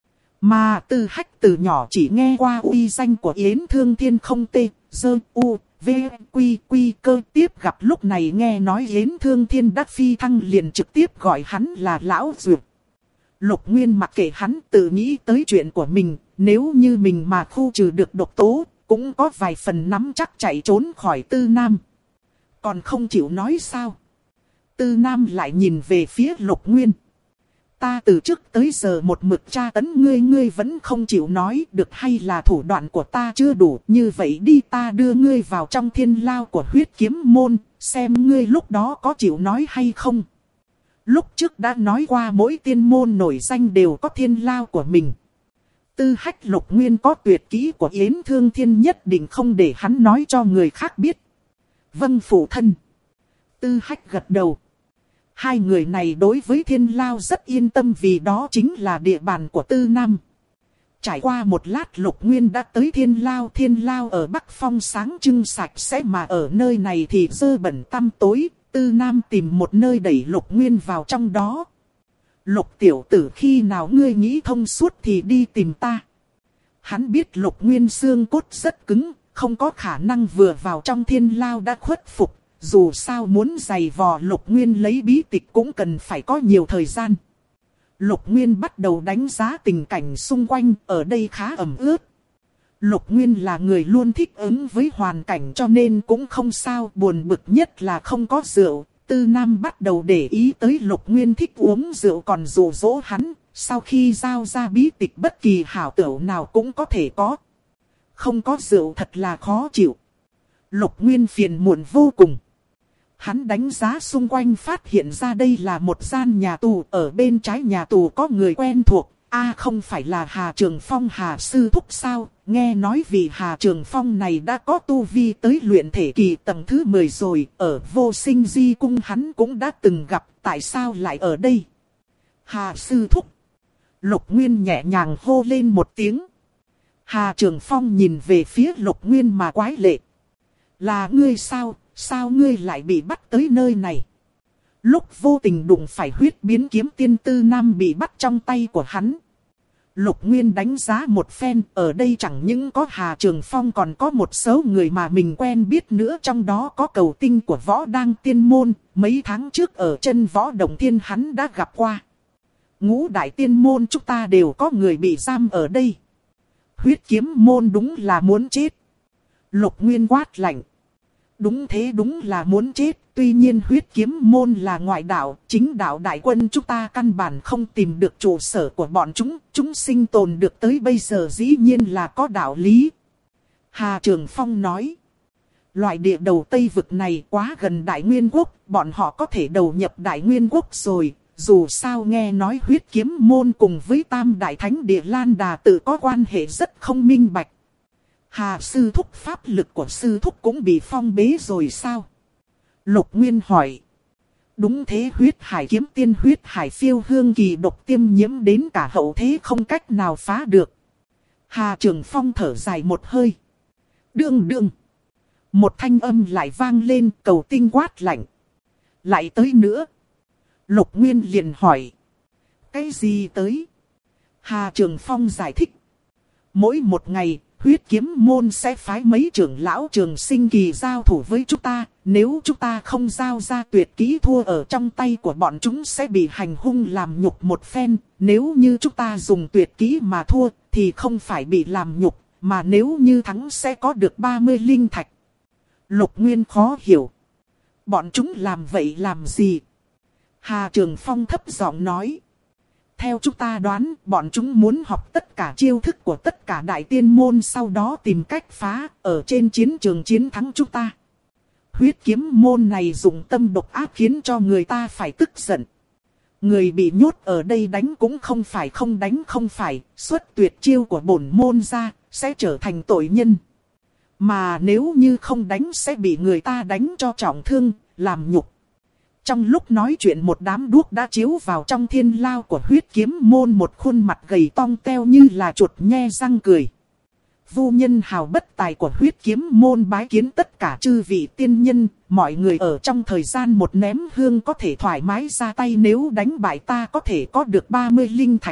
Speaker 1: Mà Tư Hách từ nhỏ chỉ nghe qua uy danh của Yến Thương Thiên không tê, dơ, u, v, quy, quy cơ, tiếp gặp lúc này nghe nói Yến Thương Thiên đắc phi thăng liền trực tiếp gọi hắn là lão dược. Lục Nguyên mặc kệ hắn, tự nghĩ tới chuyện của mình, nếu như mình mà khu trừ được độc tố, cũng có vài phần nắm chắc chạy trốn khỏi Tư Nam. Còn không chịu nói sao? Tư Nam lại nhìn về phía Lục Nguyên. Ta từ trước tới giờ một mực tra tấn ngươi, ngươi vẫn không chịu nói, được hay là thủ đoạn của ta chưa đủ, như vậy đi ta đưa ngươi vào trong thiên lao của huyết kiếm môn, xem ngươi lúc đó có chịu nói hay không. Lúc trước đã nói qua mỗi tiên môn nổi danh đều có thiên lao của mình. Tư Hách Lục Nguyên có tuyệt kỹ của Yến Thương Thiên, nhất định không để hắn nói cho người khác biết. Vâng phụ thân. Tư Hách gật đầu. Hai người này đối với thiên lao rất yên tâm vì đó chính là địa bàn của Tư Nam. Trải qua một lát Lục Nguyên đã tới thiên lao ở Bắc Phong sáng trưng sạch sẽ, mà ở nơi này thì dơ bẩn tăm tối. Tư Nam tìm một nơi đẩy Lục Nguyên vào trong đó. Lục tiểu tử, khi nào ngươi nghĩ thông suốt thì đi tìm ta. Hắn biết Lục Nguyên xương cốt rất cứng, không có khả năng vừa vào trong thiên lao đã khuất phục. Dù sao muốn giày vò Lục Nguyên lấy bí tịch cũng cần phải có nhiều thời gian. Lục Nguyên bắt đầu đánh giá tình cảnh xung quanh, ở đây khá ẩm ướt. Lục Nguyên là người luôn thích ứng với hoàn cảnh cho nên cũng không sao, buồn bực nhất là không có rượu. Tư Nam bắt đầu để ý tới Lục Nguyên thích uống rượu còn dụ dỗ hắn, sau khi giao ra bí tịch bất kỳ hảo tửu nào cũng có thể có. Không có rượu thật là khó chịu. Lục Nguyên phiền muộn vô cùng. Hắn đánh giá xung quanh phát hiện ra đây là một gian nhà tù, ở bên trái nhà tù có người quen thuộc. Không phải là Hà Trường Phong Hà sư thúc sao, nghe nói vì Hà Trường Phong này đã có tu vi tới luyện thể kỳ tầng thứ 10 rồi, ở Vô Sinh Di Cung hắn cũng đã từng gặp, tại sao lại ở đây? Hà sư thúc. Lục Nguyên nhẹ nhàng hô lên một tiếng. Hà Trường Phong nhìn về phía Lục Nguyên mà quái lệ. Là ngươi sao, sao ngươi lại bị bắt tới nơi này? Lúc vô tình đụng phải huyết biến kiếm tiên Tư Nam bị bắt trong tay của hắn. Lục Nguyên đánh giá một phen, ở đây chẳng những có Hà Trường Phong còn có một số người mà mình quen biết nữa, trong đó có Cầu Tinh của Võ Đang Tiên Môn, mấy tháng trước ở chân Võ Động Thiên hắn đã gặp qua. Ngũ đại tiên môn chúng ta đều có người bị giam ở đây. Huyết kiếm môn đúng là muốn chết. Lục Nguyên quát lạnh. Đúng thế, đúng là muốn chết. Tuy nhiên huyết kiếm môn là ngoại đạo, chính đạo đại quân chúng ta căn bản không tìm được trụ sở của bọn chúng. Chúng sinh tồn được tới bây giờ dĩ nhiên là có đạo lý. Hà Trường Phong nói. Loại địa đầu Tây Vực này quá gần Đại Nguyên Quốc, bọn họ có thể đầu nhập Đại Nguyên Quốc rồi. Dù sao nghe nói huyết kiếm môn cùng với Tam Đại Thánh Địa Lan Đà tự có quan hệ rất không minh bạch. Hà sư thúc pháp lực của sư thúc cũng bị phong bế rồi sao? Lục Nguyên hỏi. Đúng thế, huyết hải kiếm tiên huyết hải phiêu hương kỳ độc tiêm nhiễm đến cả hậu thế không cách nào phá được. Hà Trường Phong thở dài một hơi. Đương đương. Một thanh âm lại vang lên, cầu tinh quát lạnh. Lại tới nữa. Lục Nguyên liền hỏi. Cái gì tới? Hà Trường Phong giải thích. Mỗi một ngày, huyết kiếm môn sẽ phái mấy trưởng lão trường sinh kỳ giao thủ với chúng ta. Nếu chúng ta không giao ra tuyệt kỹ, thua ở trong tay của bọn chúng sẽ bị hành hung làm nhục một phen. Nếu như chúng ta dùng tuyệt kỹ mà thua thì không phải bị làm nhục, mà nếu như thắng sẽ có được 30 linh thạch. Lục Nguyên khó hiểu. Bọn chúng làm vậy làm gì? Hà Trường Phong thấp giọng nói. Theo chúng ta đoán, bọn chúng muốn học tất cả chiêu thức của tất cả đại tiên môn, sau đó tìm cách phá ở trên chiến trường chiến thắng chúng ta. Huyết kiếm môn này dùng tâm độc ác khiến cho người ta phải tức giận. Người bị nhốt ở đây đánh cũng không phải, không đánh không phải, xuất tuyệt chiêu của bổn môn ra, sẽ trở thành tội nhân. Mà nếu như không đánh sẽ bị người ta đánh cho trọng thương, làm nhục. Trong lúc nói chuyện, một đám đuốc đã chiếu vào trong thiên lao của huyết kiếm môn, một khuôn mặt gầy tong teo như là chuột nhe răng cười. Vu Nhân Hào bất tài của huyết kiếm môn bái kiến tất cả chư vị tiên nhân, mọi người ở trong thời gian một ném hương có thể thoải mái ra tay, nếu đánh bại ta có thể có được 30 linh thạch.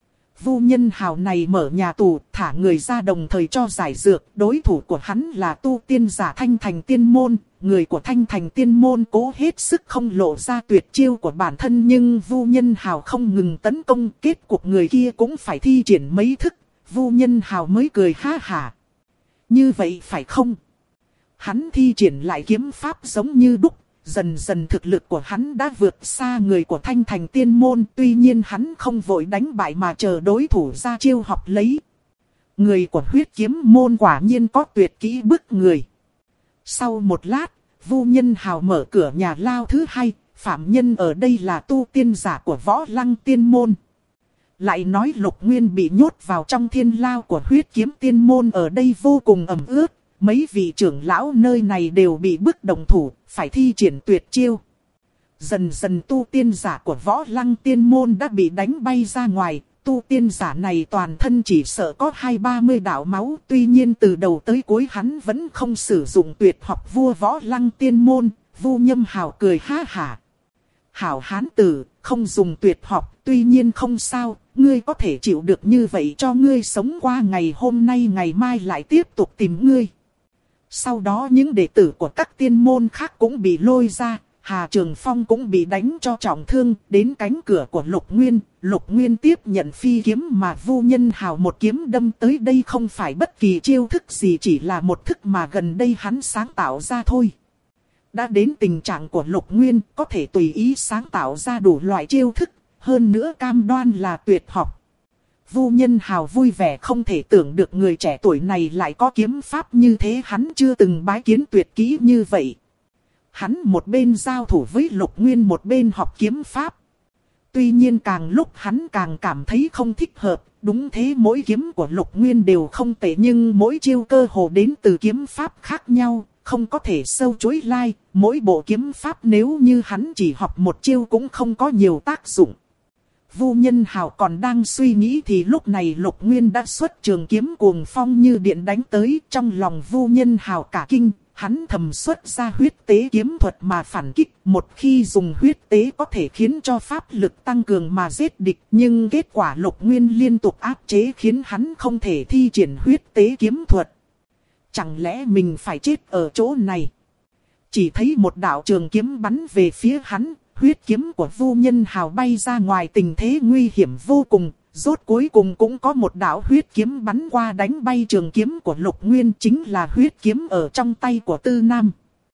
Speaker 1: Vu Nhân Hào này mở nhà tù, thả người ra đồng thời cho giải dược, đối thủ của hắn là tu tiên giả Thanh Thành Tiên Môn. Người của Thanh Thành Tiên Môn cố hết sức không lộ ra tuyệt chiêu của bản thân, nhưng Vu Nhân Hào không ngừng tấn công, kết cục người kia cũng phải thi triển mấy thức. Vu Nhân Hào mới cười ha hả. Như vậy phải không? Hắn thi triển lại kiếm pháp giống như đúc. Dần dần thực lực của hắn đã vượt xa người của Thanh Thành Tiên Môn. Tuy nhiên hắn không vội đánh bại mà chờ đối thủ ra chiêu học lấy. Người của huyết kiếm môn quả nhiên có tuyệt kỹ bức người. Sau một lát, Vu Nhân Hào mở cửa nhà lao thứ hai. Phạm nhân ở đây là tu tiên giả của Võ Lăng Tiên Môn. Lại nói Lục Nguyên bị nhốt vào trong thiên lao của huyết kiếm tiên môn, ở đây vô cùng ẩm ướt. Mấy vị trưởng lão nơi này đều bị bức động thủ, phải thi triển tuyệt chiêu. Dần dần tu tiên giả của Võ Lăng Tiên Môn đã bị đánh bay ra ngoài. Tu tiên giả này toàn thân chỉ sợ có 20-30 đạo máu. Tuy nhiên từ đầu tới cuối hắn vẫn không sử dụng tuyệt học vua Võ Lăng Tiên Môn. Vu Nhâm Hào cười ha hả. Hảo hán tử, không dùng tuyệt học, tuy nhiên không sao, ngươi có thể chịu được như vậy, cho ngươi sống qua ngày hôm nay, ngày mai lại tiếp tục tìm ngươi. Sau đó những đệ tử của các tiên môn khác cũng bị lôi ra, Hà Trường Phong cũng bị đánh cho trọng thương, đến cánh cửa của Lục Nguyên. Lục Nguyên tiếp nhận phi kiếm mà Vu Nhân Hào một kiếm đâm tới, đây không phải bất kỳ chiêu thức gì, chỉ là một thức mà gần đây hắn sáng tạo ra thôi. Đã đến tình trạng của Lục Nguyên, có thể tùy ý sáng tạo ra đủ loại chiêu thức, hơn nữa cam đoan là tuyệt học. Vu Nhân Hào vui vẻ không thể tưởng được người trẻ tuổi này lại có kiếm pháp như thế, hắn chưa từng bái kiến tuyệt kỹ như vậy. Hắn một bên giao thủ với Lục Nguyên, một bên học kiếm pháp. Tuy nhiên càng lúc hắn càng cảm thấy không thích hợp. Đúng thế, mỗi kiếm của Lục Nguyên đều không tệ, nhưng mỗi chiêu cơ hồ đến từ kiếm pháp khác nhau, không có thể sâu chuỗi lai. Mỗi bộ kiếm pháp nếu như hắn chỉ học một chiêu cũng không có nhiều tác dụng. Vu Nhân Hào còn đang suy nghĩ thì lúc này Lục Nguyên đã xuất trường kiếm cuồng phong như điện đánh tới. Trong lòng Vu Nhân Hào cả kinh, hắn thầm xuất ra huyết tế kiếm thuật mà phản kích. Một khi dùng huyết tế có thể khiến cho pháp lực tăng cường mà giết địch, nhưng kết quả Lục Nguyên liên tục áp chế khiến hắn không thể thi triển huyết tế kiếm thuật. Chẳng lẽ mình phải chết ở chỗ này? Chỉ thấy một đạo trường kiếm bắn về phía hắn. Huyết kiếm của Vu Nhân Hào bay ra ngoài, tình thế nguy hiểm vô cùng. Rốt cuối cùng cũng có một đạo huyết kiếm bắn qua đánh bay trường kiếm của Lục Nguyên, chính là huyết kiếm ở trong tay của Tư Nam.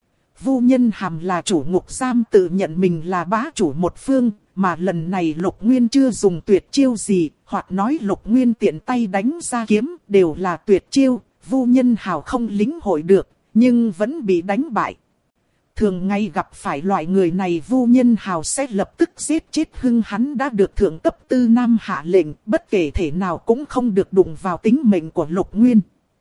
Speaker 1: Vu Nhân Hàm là chủ ngục giam, tự nhận mình là bá chủ một phương, mà lần này Lục Nguyên chưa dùng tuyệt chiêu gì, hoặc nói Lục Nguyên tiện tay đánh ra kiếm, đều là tuyệt chiêu. Vu Nhân Hào không lĩnh hội được, nhưng vẫn bị đánh bại. Thường ngày gặp phải loại người này, Vu Nhân Hào sẽ lập tức giết chết, hưng hắn đã được thượng cấp Tư Nam hạ lệnh, bất kể thể nào cũng không được đụng vào tính mệnh của Lục Nguyên.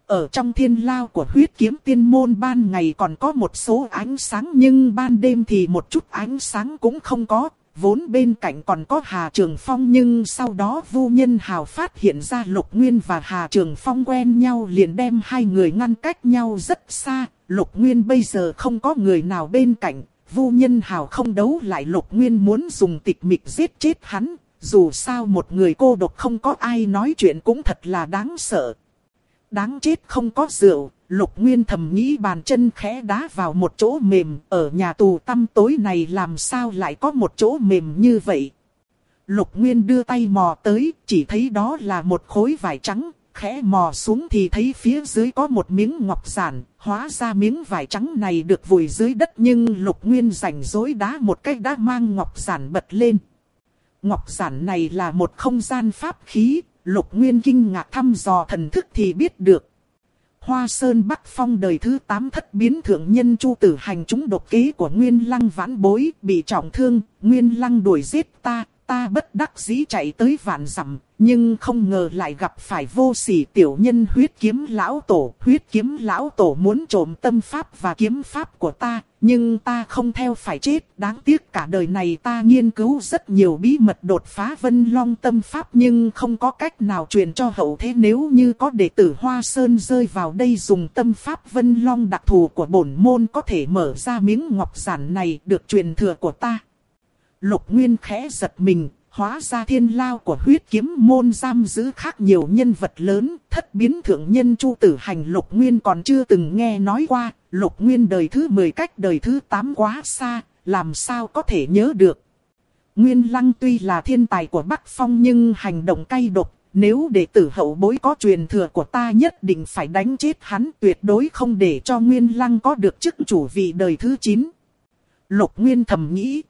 Speaker 1: Ở trong thiên lao của huyết kiếm tiên môn ban ngày còn có một số ánh sáng nhưng ban đêm thì một chút ánh sáng cũng không có. Vốn bên cạnh còn có Hà Trường Phong nhưng sau đó Vu Nhân Hào phát hiện ra Lục Nguyên và Hà Trường Phong quen nhau liền đem hai người ngăn cách nhau rất xa. Lục Nguyên bây giờ không có người nào bên cạnh. Vu Nhân Hào không đấu lại Lục Nguyên muốn dùng tịch mịch giết chết hắn. Dù sao một người cô độc không có ai nói chuyện cũng thật là đáng sợ. Đáng chết không có rượu, Lục Nguyên thầm nghĩ bàn chân khẽ đá vào một chỗ mềm. Ở nhà tù tăm tối này làm sao lại có một chỗ mềm như vậy. Lục Nguyên đưa tay mò tới, chỉ thấy đó là một khối vải trắng. Khẽ mò xuống thì thấy phía dưới có một miếng ngọc giản. Hóa ra miếng vải trắng này được vùi dưới đất nhưng Lục Nguyên rảnh rỗi đá một cái đã mang ngọc giản bật lên. Ngọc giản này là một không gian pháp khí. Lục Nguyên kinh ngạc thăm dò thần thức thì biết được. Hoa Sơn Bắc Phong đời thứ 8 thất biến thượng nhân Chu Tử Hành trúng độc kế của Nguyên Lăng vãn bối, bị trọng thương, Nguyên Lăng đuổi giết ta bất đắc dĩ chạy tới vạn dặm, nhưng không ngờ lại gặp phải vô sỉ tiểu nhân huyết kiếm lão tổ. Huyết kiếm lão tổ muốn trộm tâm pháp và kiếm pháp của ta, nhưng ta không theo phải chết. Đáng tiếc cả đời này ta nghiên cứu rất nhiều bí mật đột phá Vân Long tâm pháp nhưng không có cách nào truyền cho hậu thế. Nếu như có đệ tử Hoa Sơn rơi vào đây dùng tâm pháp Vân Long đặc thù của bổn môn có thể mở ra miếng ngọc giản này được truyền thừa của ta. Lục Nguyên khẽ giật mình, hóa ra thiên lao của huyết kiếm môn giam giữ khác nhiều nhân vật lớn. Thất biến thượng nhân Chu Tử Hành Lục Nguyên còn chưa từng nghe nói qua. Lục Nguyên đời thứ 10 cách đời thứ 8 quá xa, làm sao có thể nhớ được. Nguyên Lăng tuy là thiên tài của Bắc Phong nhưng hành động cay độc. Nếu đệ tử hậu bối có truyền thừa của ta nhất định phải đánh chết hắn, tuyệt đối không để cho Nguyên Lăng có được chức chủ vị đời thứ 9. Lục Nguyên thầm nghĩ.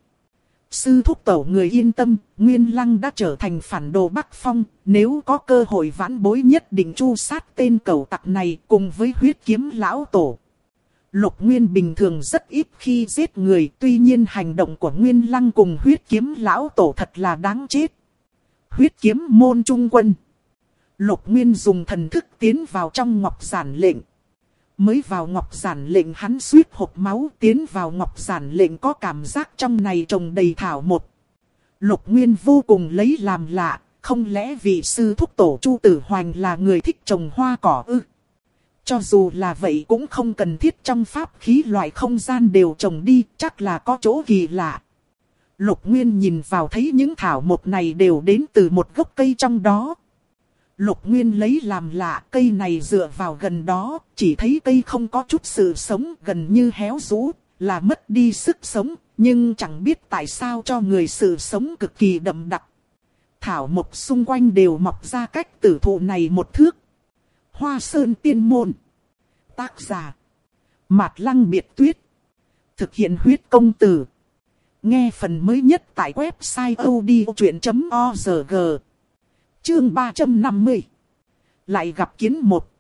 Speaker 1: Sư thúc tổ người yên tâm, Nguyên Lăng đã trở thành phản đồ Bắc Phong, nếu có cơ hội vãn bối nhất định tru sát tên cẩu tặc này cùng với huyết kiếm lão tổ. Lục Nguyên bình thường rất ít khi giết người, tuy nhiên hành động của Nguyên Lăng cùng huyết kiếm lão tổ thật là đáng chết. Huyết kiếm môn trung quân. Lục Nguyên dùng thần thức tiến vào trong ngọc giản lệnh. Mới vào ngọc giản lệnh hắn suýt hộc máu, tiến vào ngọc giản lệnh có cảm giác trong này trồng đầy thảo một. Lục Nguyên vô cùng lấy làm lạ, không lẽ vị sư thúc tổ Chu Tử Hoành là người thích trồng hoa cỏ ư? Cho dù là vậy cũng không cần thiết trong pháp khí loại không gian đều trồng đi, chắc là có chỗ kỳ lạ. Lục Nguyên nhìn vào thấy những thảo mộc này đều đến từ một gốc cây trong đó. Lục Nguyên lấy làm lạ, cây này dựa vào gần đó, chỉ thấy cây không có chút sự sống, gần như héo rũ, là mất đi sức sống, nhưng chẳng biết tại sao cho người sự sống cực kỳ đậm đặc. Thảo mộc xung quanh đều mọc ra cách tử thụ này một thước. Hoa Sơn Tiên Môn. Tác giả Mạt Lăng Biệt Tuyết. Thực hiện huyết công từ. Nghe phần mới nhất tại website odchuyện.org. Chương 350. Lại gặp kiến một.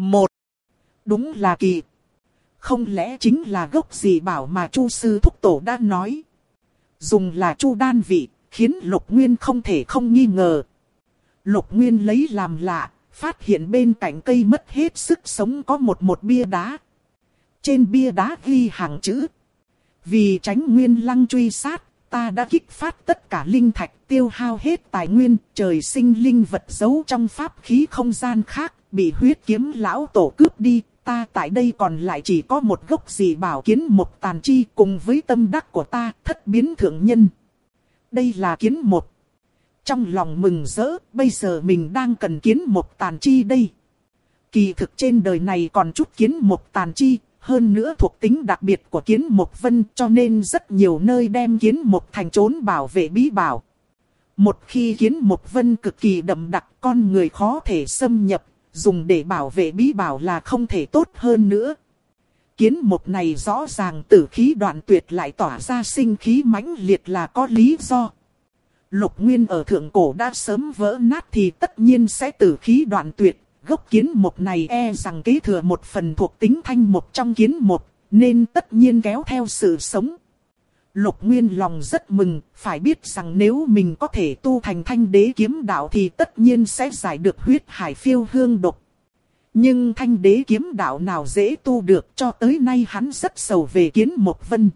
Speaker 1: Đúng là kỳ. Không lẽ chính là gốc gì bảo mà Chu sư thúc tổ đã nói. Dùng là Chu đan vị, khiến Lục Nguyên không thể không nghi ngờ. Lục Nguyên lấy làm lạ, phát hiện bên cạnh cây mất hết sức sống có một bia đá. Trên bia đá ghi hàng chữ. Vì tránh Nguyên Lăng truy sát, ta đã kích phát tất cả linh thạch, tiêu hao hết tài nguyên, trời sinh linh vật giấu trong pháp khí không gian khác, bị huyết kiếm lão tổ cướp đi. Ta tại đây còn lại chỉ có một gốc dị bảo kiến một tàn chi cùng với tâm đắc của ta, thất biến thượng nhân. Đây là kiến một. Trong lòng mừng rỡ, bây giờ mình đang cần kiến một tàn chi đây. Kỳ thực trên đời này còn chút kiến một tàn chi, hơn nữa thuộc tính đặc biệt của kiến một vân cho nên rất nhiều nơi đem kiến một thành trốn bảo vệ bí bảo. Một khi kiến một vân cực kỳ đậm đặc, con người khó thể xâm nhập, dùng để bảo vệ bí bảo là không thể tốt hơn nữa. Kiến một này rõ ràng tử khí đoạn tuyệt lại tỏa ra sinh khí mãnh liệt là có lý do. Lục Nguyên ở thượng cổ đã sớm vỡ nát thì tất nhiên sẽ tử khí đoạn tuyệt. Gốc kiến một này e rằng kế thừa một phần thuộc tính thanh một trong kiến một, nên tất nhiên kéo theo sự sống. Lục Nguyên lòng rất mừng, phải biết rằng nếu mình có thể tu thành thanh đế kiếm đạo thì tất nhiên sẽ giải được huyết hải phiêu hương độc. Nhưng thanh đế kiếm đạo nào dễ tu được, cho tới nay hắn rất sầu về Kiến Mộc Vân.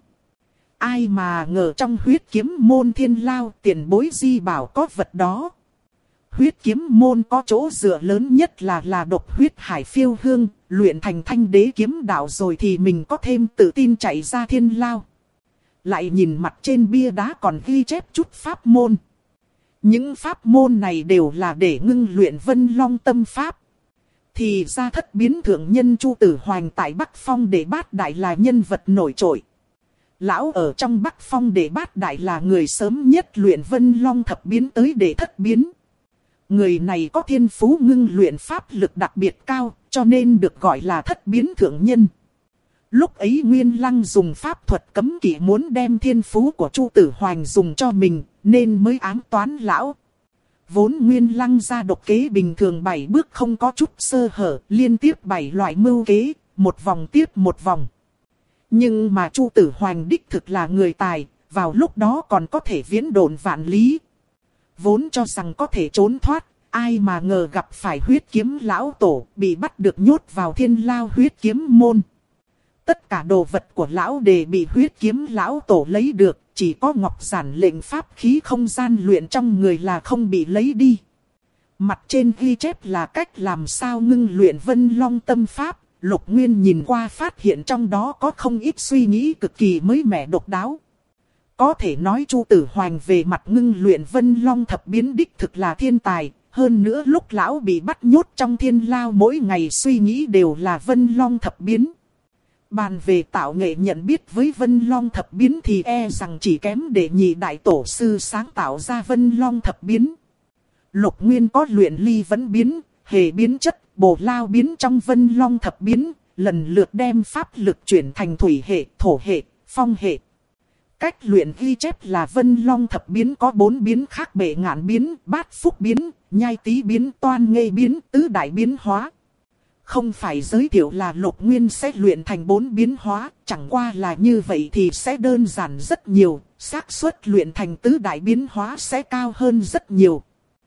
Speaker 1: Ai mà ngờ trong huyết kiếm môn Thiên Lao tiền bối di bảo có vật đó. Huyết kiếm môn có chỗ dựa lớn nhất là độc huyết hải phiêu hương, luyện thành thanh đế kiếm đạo rồi thì mình có thêm tự tin chạy ra Thiên Lao. Lại nhìn mặt trên bia đá còn ghi chép chút pháp môn. Những pháp môn này đều là để ngưng luyện Vân Long tâm pháp. Thì ra Thất Biến thượng nhân Chu Tử Hoành tại Bắc Phong Đệ Bát Đại là nhân vật nổi trội. Lão ở trong Bắc Phong Đệ Bát Đại là người sớm nhất luyện Vân Long thập biến tới Đệ Thất Biến. Người này có thiên phú ngưng luyện pháp lực đặc biệt cao, cho nên được gọi là Thất Biến thượng nhân. Lúc ấy Nguyên Lăng dùng pháp thuật cấm kỵ muốn đem thiên phú của Chu Tử Hoành dùng cho mình, nên mới ám toán lão. Vốn Nguyên Lăng ra độc kế bình thường 7 bước không có chút sơ hở, liên tiếp 7 loại mưu kế, một vòng tiếp một vòng. Nhưng mà Chu Tử Hoành đích thực là người tài, vào lúc đó còn có thể viễn độn vạn lý. Vốn cho rằng có thể trốn thoát, ai mà ngờ gặp phải huyết kiếm lão tổ, bị bắt được nhốt vào Thiên Lao huyết kiếm môn. Tất cả đồ vật của lão đều bị huyết kiếm lão tổ lấy được, chỉ có ngọc giản lệnh pháp khí không gian luyện trong người là không bị lấy đi. Mặt trên ghi chép là cách làm sao ngưng luyện Vân Long tâm pháp, Lục Nguyên nhìn qua phát hiện trong đó có không ít suy nghĩ cực kỳ mới mẻ độc đáo. Có thể nói Chu Tử Hoành về mặt ngưng luyện Vân Long thập biến đích thực là thiên tài, hơn nữa lúc lão bị bắt nhốt trong Thiên Lao mỗi ngày suy nghĩ đều là Vân Long thập biến. Bàn về tạo nghệ nhận biết với Vân Long thập biến thì e rằng chỉ kém Đệ Nhị đại tổ sư sáng tạo ra Vân Long thập biến. Lục Nguyên có luyện ly vấn biến, hề biến chất, bổ lao biến trong Vân Long thập biến, lần lượt đem pháp lực chuyển thành thủy hệ, thổ hệ, phong hệ. Cách luyện ghi chép là Vân Long thập biến có 4 biến khác: Bệ Ngạn biến, Bát Phúc biến, Nhai Tý biến, Toan Nghê biến, Tứ Đại biến hóa. Không phải giới thiệu là Lục Nguyên sẽ luyện thành 4 biến hóa, chẳng qua là như vậy thì sẽ đơn giản rất nhiều, xác suất luyện thành tứ đại biến hóa sẽ cao hơn rất nhiều.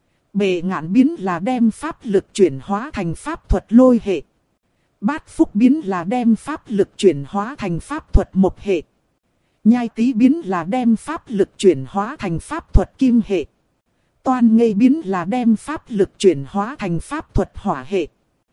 Speaker 1: Bệ Ngạn biến là đem pháp lực chuyển hóa thành pháp thuật lôi hệ. Bát Phúc biến là đem pháp lực chuyển hóa thành pháp thuật mộc hệ. Nhai Tý biến là đem pháp lực chuyển hóa thành pháp thuật kim hệ. Toan Nghê biến là đem pháp lực chuyển hóa thành pháp thuật hỏa hệ.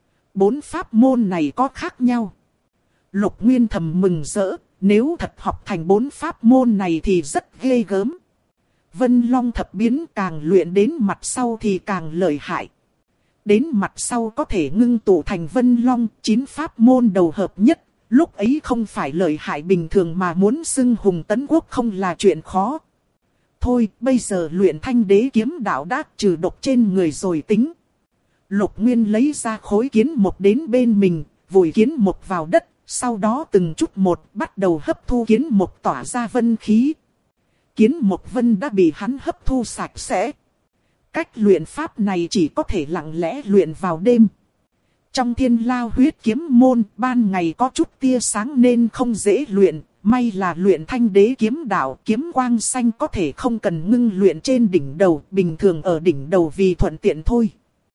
Speaker 1: 4 pháp môn này có khác nhau. Lục Nguyên thầm mừng rỡ, nếu thật học thành 4 pháp môn này thì rất ghê gớm. Vân Long thập biến càng luyện đến mặt sau thì càng lợi hại. Đến mặt sau có thể ngưng tụ thành Vân Long 9 pháp môn đầu hợp nhất. Lúc ấy không phải lợi hại bình thường mà muốn xưng hùng tấn quốc không là chuyện khó. Thôi bây giờ luyện thanh đế kiếm đạo đã trừ độc trên người rồi tính. Lục Nguyên lấy ra khối kiến mộc đến bên mình, vùi kiến mộc vào đất, sau đó từng chút một bắt đầu hấp thu kiến mộc tỏa ra vân khí. Kiến mộc vân đã bị hắn hấp thu sạch sẽ. Cách luyện pháp này chỉ có thể lặng lẽ luyện vào đêm. Trong Thiên Lao huyết kiếm môn, ban ngày có chút tia sáng nên không dễ luyện. May là luyện thanh đế kiếm đạo, kiếm quang xanh có thể không cần ngưng luyện trên đỉnh đầu, bình thường ở đỉnh đầu vì thuận tiện thôi.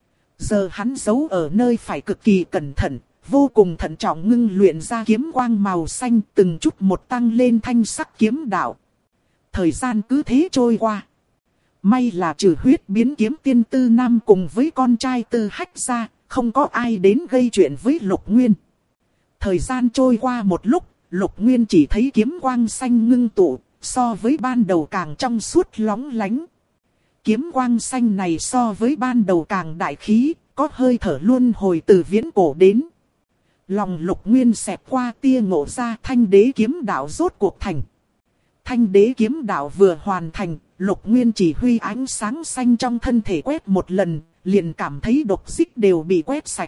Speaker 1: Giờ hắn giấu ở nơi phải cực kỳ cẩn thận, vô cùng thận trọng ngưng luyện ra kiếm quang màu xanh, từng chút một tăng lên thanh sắc kiếm đạo. Thời gian cứ thế trôi qua. May là trừ huyết biến kiếm tiên Tư Nam cùng với con trai Tư Hách ra, không có ai đến gây chuyện với Lục Nguyên. Thời gian trôi qua một lúc, Lục Nguyên chỉ thấy kiếm quang xanh ngưng tụ, so với ban đầu càng trong suốt lóng lánh. Kiếm quang xanh này so với ban đầu càng đại khí, có hơi thở luân hồi từ viễn cổ đến. Lòng Lục Nguyên xẹt qua tia ngộ ra, thanh đế kiếm đạo rốt cuộc thành. Thanh đế kiếm đạo vừa hoàn thành, Lục Nguyên chỉ huy ánh sáng xanh trong thân thể quét một lần, liền cảm thấy độc xích đều bị quét sạch.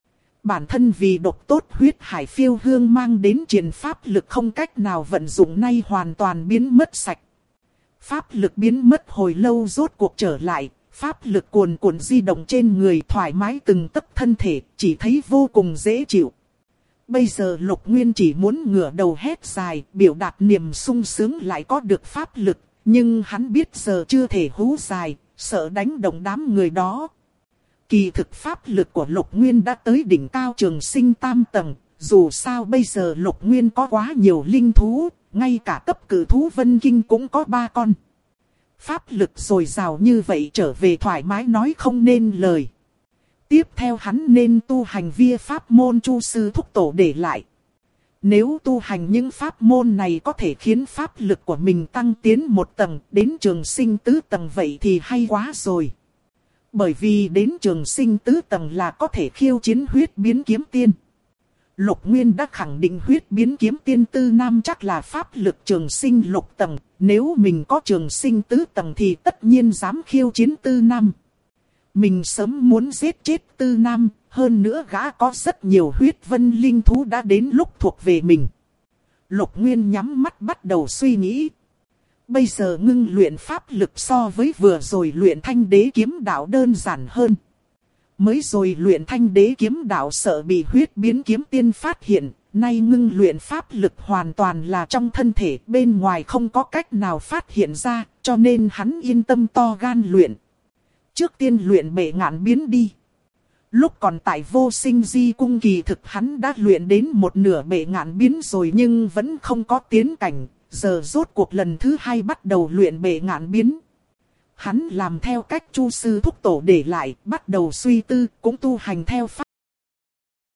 Speaker 1: Bản thân vì độc tốt huyết hải phiêu hương mang đến truyền pháp lực không cách nào vận dụng nay hoàn toàn biến mất sạch. Pháp lực biến mất hồi lâu rốt cuộc trở lại, pháp lực cuồn cuộn di động trên người thoải mái từng tấc thân thể, chỉ thấy vô cùng dễ chịu. Bây giờ Lục Nguyên chỉ muốn ngửa đầu hét dài, biểu đạt niềm sung sướng lại có được pháp lực, nhưng hắn biết giờ chưa thể hú dài, sợ đánh động đám người đó. Kỳ thực pháp lực của Lục Nguyên đã tới đỉnh cao trường sinh tam tầng, dù sao bây giờ Lục Nguyên có quá nhiều linh thú, ngay cả cấp cử thú Vân Kinh cũng có 3 con. Pháp lực dồi dào như vậy trở về thoải mái nói không nên lời. Tiếp theo hắn nên tu hành via pháp môn Chu sư thúc tổ để lại. Nếu tu hành những pháp môn này có thể khiến pháp lực của mình tăng tiến 1 tầng đến trường sinh tứ tầng vậy thì hay quá rồi. Bởi vì đến trường sinh tứ tầng là có thể khiêu chiến huyết biến kiếm tiên. Lục Nguyên đã khẳng định huyết biến kiếm tiên tư nam chắc là pháp lực trường sinh lục tầng. Nếu mình có trường sinh tứ tầng thì tất nhiên dám khiêu chiến tư nam. Mình sớm muốn giết chết tư nam, hơn nữa gã có rất nhiều huyết vân linh thú đã đến lúc thuộc về mình. Lục Nguyên nhắm mắt bắt đầu suy nghĩ. Bây giờ ngưng luyện pháp lực so với vừa rồi luyện thanh đế kiếm đạo đơn giản hơn. Mới rồi luyện thanh đế kiếm đạo sợ bị huyết biến kiếm tiên phát hiện, nay ngưng luyện pháp lực hoàn toàn là trong thân thể, bên ngoài không có cách nào phát hiện ra, cho nên hắn yên tâm to gan luyện. Trước tiên luyện bệ ngạn biến đi. Lúc còn tại Vô Sinh Di cung kỳ thực hắn đã luyện đến 1/2 bệ ngạn biến rồi nhưng vẫn không có tiến cảnh, giờ rốt cuộc lần thứ 2 bắt đầu luyện bệ ngạn biến. Hắn làm theo cách Chu sư thúc tổ để lại, bắt đầu suy tư, cũng tu hành theo pháp